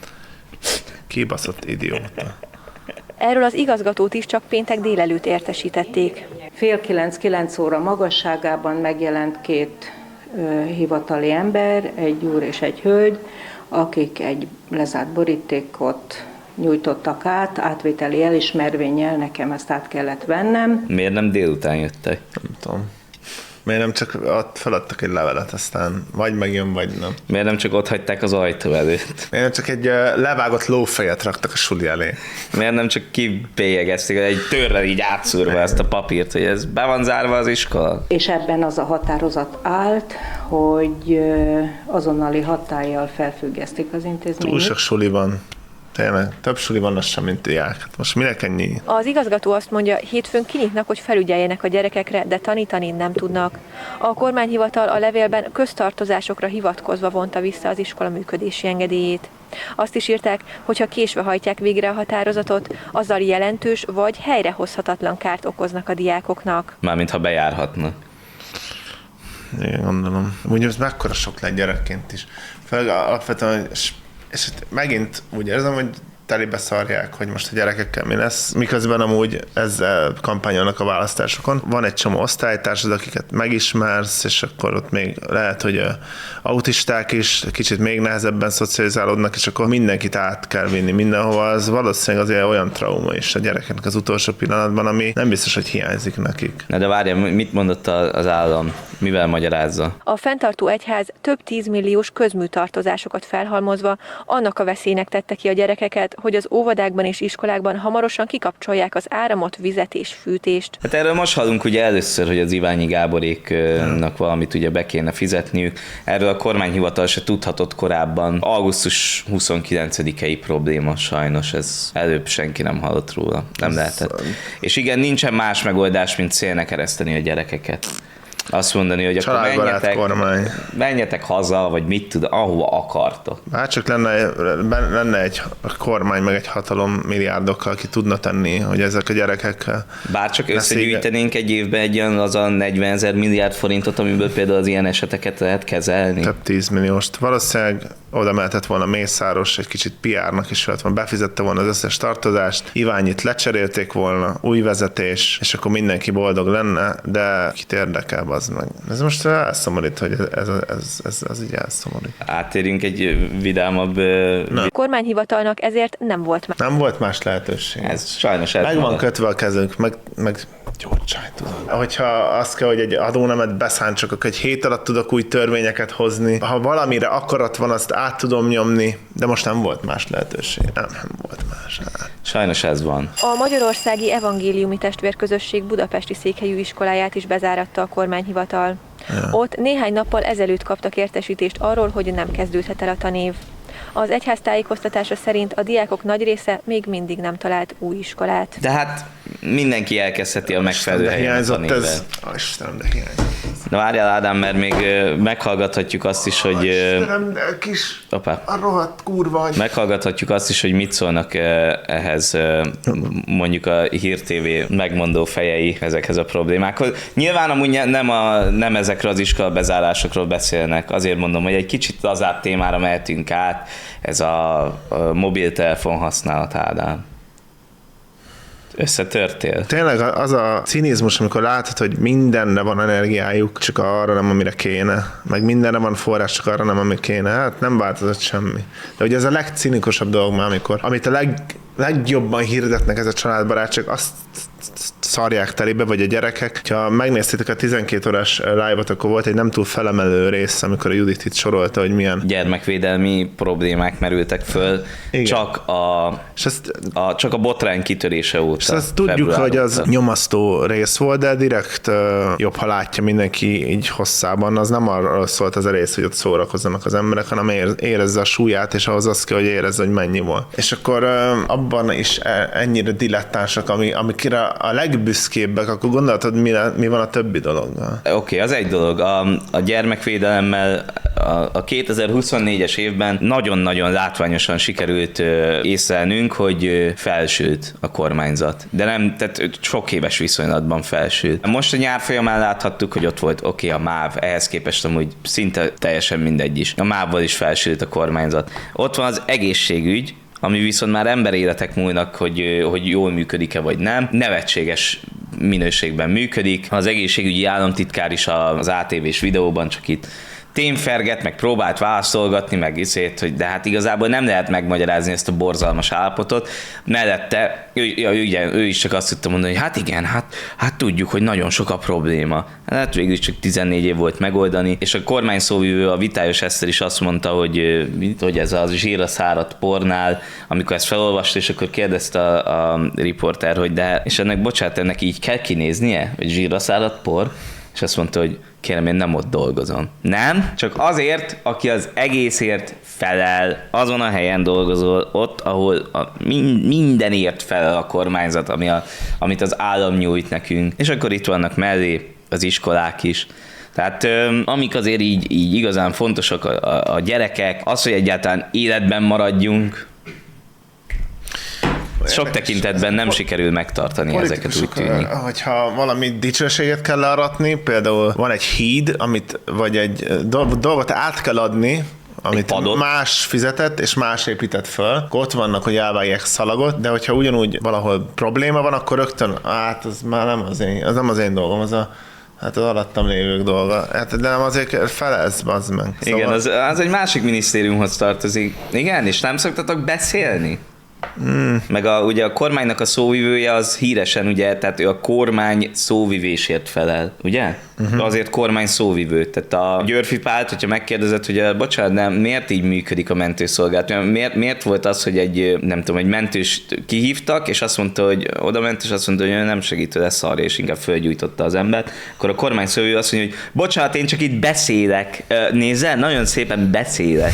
Kibaszott idióta. Erről az igazgatót is csak péntek délelőtt értesítették. Fél kilenc-kilenc óra magasságában megjelent két ö, hivatali ember, egy úr és egy hölgy, akik egy lezárt borítékot nyújtottak át, átvételi elismervénnyel, nekem ezt át kellett vennem. Miért nem délután jöttek? Nem tudom. Miért nem csak ott feladtak egy levelet, aztán vagy megjön, vagy nem. Miért nem csak ott hagyták az ajtó előtt? Miért nem csak egy levágott lófejet raktak a suli elé? Miért nem csak kibélyegezték egy törrel így átszúrva ezt a papírt, hogy ez be van zárva az iskola? És ebben az a határozat állt, hogy azonnali hatállyal felfüggesztik az intézményt. Túl sok suli van. Tényleg, több suli van az sem, mint diák. Hát most minek ennyi? Az igazgató azt mondja, hétfőn kinyitnak, hogy felügyeljenek a gyerekekre, de tanítani nem tudnak. A kormányhivatal a levélben köztartozásokra hivatkozva vonta vissza az iskola működési engedélyét. Azt is írták, hogy ha késve hajtják végre a határozatot, azzal jelentős vagy helyrehozhatatlan kárt okoznak a diákoknak. Mármint ha bejárhatnak. Igen, gondolom. Úgy ez mekkora sok lett gyerekként is. Főleg alapvetően, és, és megint úgy érzem, hogy telibe szarják, hogy most a gyerekekkel mi lesz. Miközben amúgy ezzel kampányolnak a választásokon. Van egy csomó osztálytársad, akiket megismersz, és akkor ott még lehet, hogy autisták is kicsit még nehezebben szocializálódnak, és akkor mindenkit át kell vinni mindenhova. Az valószínűleg azért olyan trauma is a gyerekeknek az utolsó pillanatban, ami nem biztos, hogy hiányzik nekik. Na de várjál, mit mondott az állam? Mivel magyarázza? A fenntartó egyház több tízmilliós közműtartozásokat felhalmozva annak a veszélynek tette ki a gyerekeket, hogy az óvodákban és iskolákban hamarosan kikapcsolják az áramot, vizet és fűtést. Hát erről most hallunk ugye először, hogy az Iványi Gáboréknak valamit ugye be kéne fizetniük. Erről a kormányhivatal se tudhatott korábban. augusztus huszonkilencedikei probléma sajnos, ez előbb senki nem hallott róla. Nem lehetett. És igen, nincsen más megoldás, mint szélnek kereszteni a gyerekeket. Azt mondani, hogy akkor menjetek, menjetek haza, vagy mit tud, ahova akartok. Hát csak lenne, lenne egy kormány, meg egy hatalom milliárdokkal, aki tudna tenni, hogy ezek a gyerekek... Bár csak összegyűjtenénk egy évben egy olyan az a negyvenezer milliárd forintot, amiből például az ilyen eseteket lehet kezelni. Több tízmillióst. Valószínűleg oda mehetett volna Mészáros, egy kicsit pé er-nak is volt, befizette volna az összes tartozást, Iványit lecserélték volna, új vezetés, és akkor mindenki boldog lenne, de kit érdekel, bazd meg. Ez most elszomorít, hogy ez, ez, ez, ez, ez így elszomorít. Áttérünk egy vidámabb... A kormányhivatalnak ezért nem volt más. Nem volt más lehetőség. Ez sajnos meg van kötve a kezünk, meg, meg gyógycsáj, tudod. Hogyha azt kell, hogy egy adónemet beszántsak, akkor egy hét alatt tudok új törvényeket hozni. Ha valamire akarat van, azt át tudom nyomni, de most nem volt más lehetőség. Nem, nem volt más. Hát. Sajnos ez van. A Magyarországi Evangéliumi Testvérközösség budapesti székhelyű iskoláját is bezáratta a kormányhivatal. Ja. Ott néhány nappal ezelőtt kaptak értesítést arról, hogy nem kezdődhet el a tanév. Az egyház tájékoztatása szerint a diákok nagy része még mindig nem talált új iskolát. De hát mindenki elkezdheti a megfelelő helyen a tanévet. Ez... Istenem, de hiányzott. Na várjál Ádám, mert még meghallgathatjuk azt is, hogy... Istenem, de kis... Opa. A rohadt kurva. Meghallgathatjuk azt is, hogy mit szólnak ehhez mondjuk a Hír té vé megmondó fejei ezekhez a problémákhoz. Nyilván amúgy nem, a, nem ezekről az iskola bezárásokról beszélnek. Azért mondom, hogy egy kicsit lazább témára mehetünk át. Ez a, a mobiltelefon használat, Ádám. Összetörtél? Tényleg az a cinizmus, amikor látod, hogy mindenre van energiájuk, csak arra nem, amire kéne. Meg mindenre van forrás, csak arra nem, ami kéne. Hát nem változott semmi. De ugye ez a legcinikusabb dolog már, amikor, amit a leg, legjobban hirdetnek ez a családbarátság, azt szarják telébe, vagy a gyerekek. Ha megnéztétek a tizenkét órás live-ot, akkor volt egy nem túl felemelő rész, amikor a Judit itt sorolta, hogy milyen... Gyermekvédelmi problémák merültek föl, igen. csak a, ezt, a, csak a botrány kitörése óta. És azt tudjuk, hogy az óta. Nyomasztó rész volt, de direkt uh, jobb, ha látja mindenki így hosszában. Az nem arról szólt az a rész, hogy ott szórakozzanak az emberek, hanem érezze a súlyát, és ahhoz az kell, hogy érezze, hogy mennyi volt. És akkor uh, abban is ennyire dilettánsak, ami, amikre a legbüszkébbek, akkor gondolhatod, mi, mi van a többi dologgal? Oké, okay, az egy dolog. A, a gyermekvédelemmel a, a kétezer-huszonnégyes évben nagyon-nagyon látványosan sikerült ö, észlelnünk, hogy ö, felsült a kormányzat. De nem, tehát sok éves viszonylatban felsült. Most a nyár folyamán láthattuk, hogy ott volt oké, okay, a MÁV, ehhez képest amúgy szinte teljesen mindegy is. A MÁV-val is felsült a kormányzat. Ott van az egészségügy, ami viszont már emberéletek múlnak, hogy, hogy jól működik-e vagy nem. Nevetséges minőségben működik. Az egészségügyi államtitkár is az á té vés videóban csak itt témferget, meg próbált válaszolgatni, meg iszét, hogy de hát igazából nem lehet megmagyarázni ezt a borzalmas állapotot. Mellette ő, ő, ő is csak azt tudta mondani, hogy hát igen, hát, hát tudjuk, hogy nagyon sok a probléma. Hát végül is csak tizennégy év volt megoldani, és a kormány szóvivő, a Vitályos Eszter is azt mondta, hogy, hogy ez az zsíra száradt pornál, amikor ezt felolvasta, és akkor kérdezte a, a riporter, hogy de, és ennek, bocsánat, ennek így kell kinéznie, hogy zsíra száradt por? És azt mondta, hogy kérem, én nem ott dolgozom. Nem, csak azért, aki az egészért felel, azon a helyen dolgozol, ott, ahol a mindenért felel a kormányzat, ami a, amit az állam nyújt nekünk. És akkor itt vannak mellé az iskolák is. Tehát amik azért így, így igazán fontosak a, a, a gyerekek, az, hogy egyáltalán életben maradjunk, sok tekintetben nem sikerül megtartani ezeket, úgy tűnik. Hogyha valami dicsőséget kell learatni, például van egy híd, amit, vagy egy dolgot át kell adni, amit más fizetett és más épített föl, akkor ott vannak, hogy elvágják szalagot, de hogyha ugyanúgy valahol probléma van, akkor rögtön, hát az már nem az én, az nem az én dolgom, az a Hát az alattam lévők dolga. Hát, de nem azért felez, bazd meg. Szóval... Igen, az, az egy másik minisztériumhoz tartozik. Igen, és nem szoktatok beszélni? Mm. Meg a, ugye a kormánynak a szóvivője az híresen, ugye, tehát ő a kormány szóvivésért felel, ugye? Uh-huh. Azért kormány szóvivő. Tehát a Györfi Pált, hogyha megkérdezed, hogy a, bocsánat, nem, miért így működik a mentőszolgálat? Miért, miért volt az, hogy egy, nem tudom, egy mentőst kihívtak, és azt mondta, hogy oda ment, és azt mondta, hogy nem segítő lesz arra, és inkább fölgyújtotta az embert. Akkor a kormány szóvivő azt mondja, hogy bocsánat, én csak itt beszélek. Nézzel, nagyon szépen beszélek.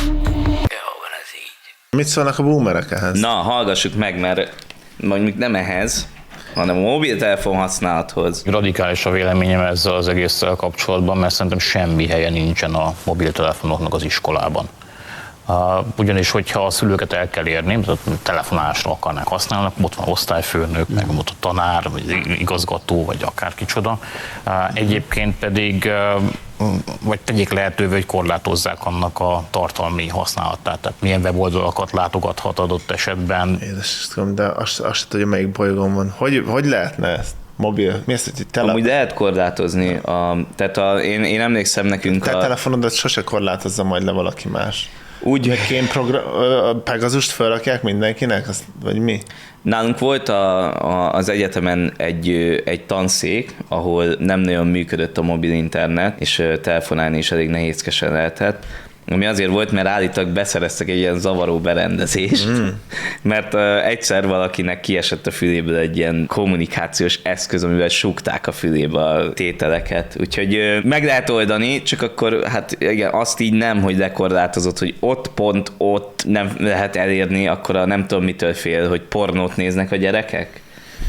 Mit szólnak a boomerek ehhez? Na, hallgassuk meg, mert mondjuk nem ehhez, hanem a mobiltelefon használathoz. Radikális a véleményem ezzel az egésszel kapcsolatban, mert szerintem semmi helye nincsen a mobiltelefonoknak az iskolában. Uh, ugyanis, hogyha a szülőket el kell érni, tehát telefonálásra akarnák használni, ott van osztályfőnök, meg ott a tanár, vagy igazgató, vagy akár kicsoda. Uh, egyébként pedig uh, vagy tegyék lehetővé, hogy korlátozzák annak a tartalmi használatát. Tehát milyen weboldalakat látogathat adott esetben. Édes, de azt, azt sem tudja, melyik bolygón van. Hogy, hogy lehetne ezt? Mobil. Mi ezt, hogy tele... Amúgy lehet korlátozni. A, tehát a, én, én emlékszem nekünk te a... telefonodat sose korlátozza majd le valaki más. Úgy, hogy kén program, a Pegazust felrakják mindenkinek, azt, vagy mi? Nálunk volt a, a, az egyetemen egy, egy tanszék, ahol nem nagyon működött a mobil internet, és telefonálni is elég nehézkesen lehetett. Ami azért volt, mert állítólag beszereztek egy ilyen zavaró berendezést, mm. mert uh, egyszer valakinek kiesett a füléből egy ilyen kommunikációs eszköz, amivel súgták a fülébe a tételeket. Úgyhogy uh, meg lehet oldani, csak akkor hát igen, azt így nem, hogy lekorlátozott, hogy ott pont ott nem lehet elérni, akkor a nem tudom mitől fél, hogy pornót néznek a gyerekek.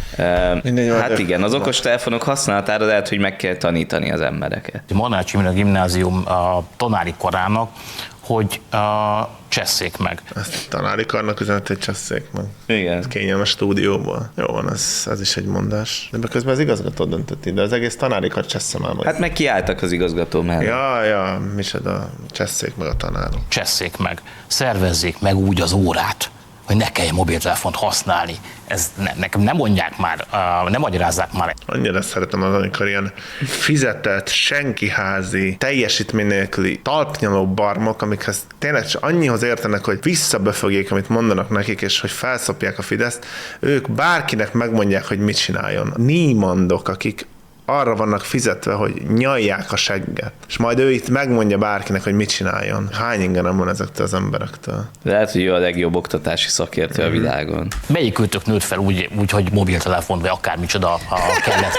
Uh, hát igen, az okostelefonok használatára lehet, hogy meg kell tanítani az embereket. Manács Imre Gimnázium a tanári karának, hogy uh, csesszék meg. Ezt a tanári karnak üzenet, hogy csesszék meg. Igen. Kényelmes stúdióból. Jó van, ez, ez is egy mondás. De közben az igazgató döntött, de az egész tanári kar cseszem el. Hát meg kiálltak az igazgató mellett. Ja, ja, micsoda, csesszék meg a tanárok. Csesszék meg, szervezzék meg úgy az órát, hogy ne kelljen mobiltelefont használni. Ez ne, nekem nem mondják már, uh, nem magyarázzák már. Annyira szeretem az, amikor ilyen fizetett, senkiházi, teljesítmény nélküli talpnyaló barmok, amikhez tényleg csak annyihoz értenek, hogy visszaböfögjék, amit mondanak nekik, és hogy felszopják a Fideszt, ők bárkinek megmondják, hogy mit csináljon. Nímandok, akik arra vannak fizetve, hogy nyalják a segget. És majd ő itt megmondja bárkinek, hogy mit csináljon. Hány ingenem van ezektől az emberektől? Lehet, hogy ő a legjobb oktatási szakértő mm. a világon. Melyik őtök nőtt fel úgy, úgy hogy mobiltelefon, vagy akármicsoda kellett?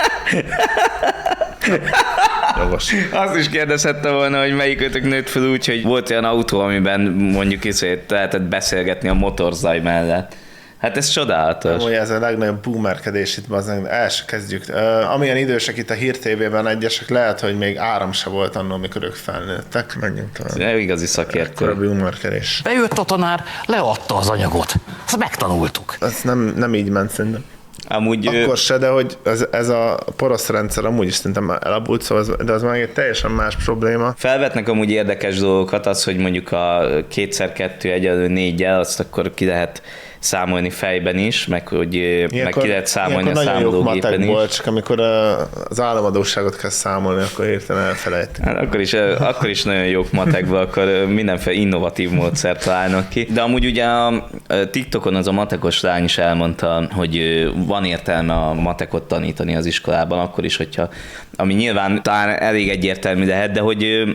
Jogos. Azt is kérdezhette volna, hogy melyik őtök nőtt fel úgy, hogy volt olyan autó, amiben mondjuk is lehetett beszélgetni a motorzaj mellett. Hát ez csodálatos. Amúgy ez a legnagyobb boomerkedés itt, bazdmeg, el se kezdjük. Uh, amilyen idősek itt a Hír té vében egyesek, lehet, hogy még áram se volt annól, amikor ők felnőttek. Menjünk tovább. Ez igazi szakértő. Ekkora boomerkedés. Bejött a tanár, leadta az anyagot. Azt megtanultuk. Ez nem, nem így ment szerintem. Amúgy Akkor ő... se, de hogy ez, ez a porosz rendszer amúgy is szerintem elabult, szóval az, de az már egy teljesen más probléma. Felvetnek amúgy érdekes dolgokat, az, hogy mondjuk a kétszer kettő egyenlő négyel, azt akkor ki lehet számolni fejben is, meg hogy ilyenkor, meg ki lehet számolni a számológépen is. Volt, csak amikor az államadósságot kell számolni, akkor hirtelen elfelejtik. Hát akkor is, akkor is nagyon jók matekban, akkor mindenféle innovatív módszert találnak ki. De amúgy ugye a TikTokon az a matekos lány is elmondta, hogy van értelme a matekot tanítani az iskolában, akkor is, hogyha ami nyilván talán elég egyértelmű lehet, de hogy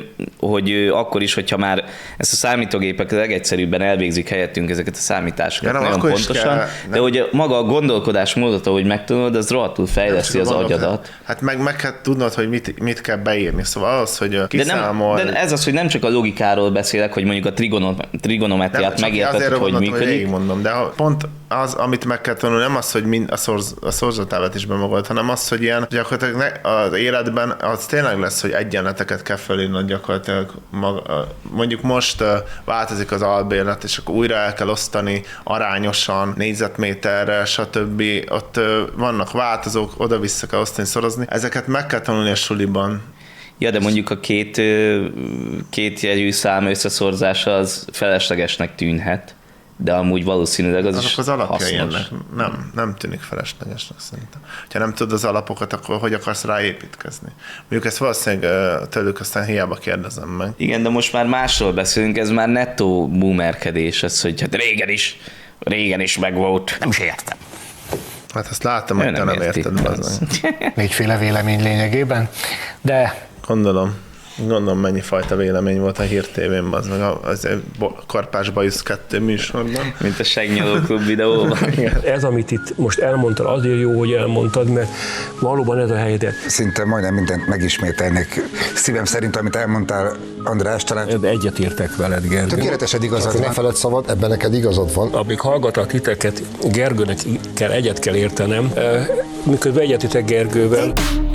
hogy akkor is, hogyha már ezt a számítógépek legegyszerűbben elvégzik helyettünk ezeket a számításokat ja, nagyon pontosan, kell, de hogy maga a gondolkodásmódot, ahogy megtanulod, az rohadtul fejleszti az agyadat. Hát meg, meg kell tudnod, hogy mit, mit kell beírni. Szóval az, hogy kiszámol... De, nem, de ez az, hogy nem csak a logikáról beszélek, hogy mondjuk a trigono, trigonometriát megérted, hogy hogy működik. Hogy mondom, de pont az, amit meg kell tanulni, nem az, hogy mind a, szorz, a szorzatállat is bemagad, hanem az, hogy ilyen gyakorlatilag ne, az életben az tényleg lesz, hogy egyenleteket kell felírnod gyakorlatilag. Maga, mondjuk most uh, változik az albérlet, és akkor újra el kell osztani arányosan, négyzetméterre, stb. Ott uh, vannak változók, oda-vissza kell osztani, szorozni. Ezeket meg kell tanulni a suliban. Ja, de mondjuk a két, két jegyű szám összeszorzása az feleslegesnek tűnhet, de amúgy valószínűleg az azok is az alapjai hasznos. Ennek nem, nem tűnik feleslegesnek szerintem. Ha nem tudod az alapokat, akkor hogy akarsz ráépítkezni? Mondjuk ezt valószínűleg tőlük aztán hiába kérdezem meg. Igen, de most már másról beszélünk, ez már nettó boomerkedés, ez, hogy hát régen is, régen is megvolt. Nem is értem. Hát azt láttam, hogy te nem érted. Négyféle vélemény lényegében, de... Gondolom. Gondolom, mennyi fajta vélemény volt a Hír té vén, az meg az Karpás Bajusz kettő műsorban. Mint a Segnyaló Klub videóban. Ez, amit itt most elmondtad, azért jó, hogy elmondtad, mert valóban ez a helyzet. Szinte majdnem mindent megismételnék. Szívem szerint, amit elmondtál, András, talán... Egyetértek veled, Gergő. Tökéletesen igazad van. Ne feled szabad, ebben neked igazad van. Amíg hallgatlak titeket, Gergőnek kell, egyet kell értenem. Miközben egyetitek Gergővel.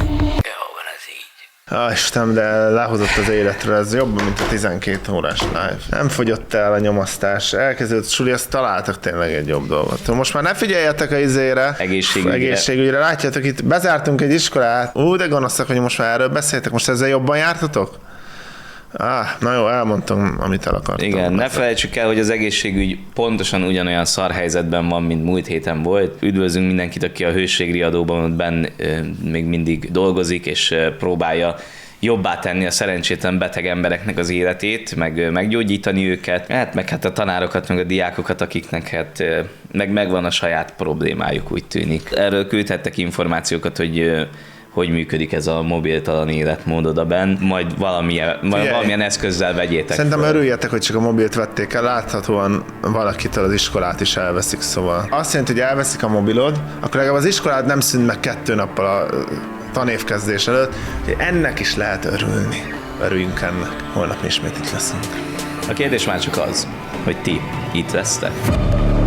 Ah, Istenem, de lehozott az életről, ez jobb, mint a tizenkét órás live. Nem fogyott el a nyomasztás, elkezdődött suli, azt találtak tényleg egy jobb dolgot. Most már ne figyeljetek a izére, egészségügyre. egészségügyre. Látjátok, itt bezártunk egy iskolát, ú, de gonoszak, hogy most már erről beszéltek, most ezzel jobban jártatok? Ah, na jó, elmondtam, amit el akartam. Igen, ne felejtsük el, hogy az egészségügy pontosan ugyanolyan szarhelyzetben van, mint múlt héten volt. Üdvözlünk mindenkit, aki a Hősségriadóban benn még mindig dolgozik, és próbálja jobbá tenni a szerencsétlen beteg embereknek az életét, meg meggyógyítani őket, hát meg hát a tanárokat, meg a diákokat, akiknek hát meg megvan a saját problémájuk, úgy tűnik. Erről küldhettek információkat, hogy hogy működik ez a mobiltalan életmód odabenn, majd valamilyen, majd valamilyen eszközzel vegyétek. Szerintem fel. Örüljetek, hogy csak a mobilt vették el, láthatóan valakitől az iskolát is elveszik, szóval. Azt jelenti, hogy elveszik a mobilod, akkor legalább az iskolád nem szűnt meg kettő nappal a tanévkezdés előtt, hogy ennek is lehet örülni. Örüljünk ennek. Holnap ismét itt leszünk. A kérdés már csak az, hogy ti itt lesztek.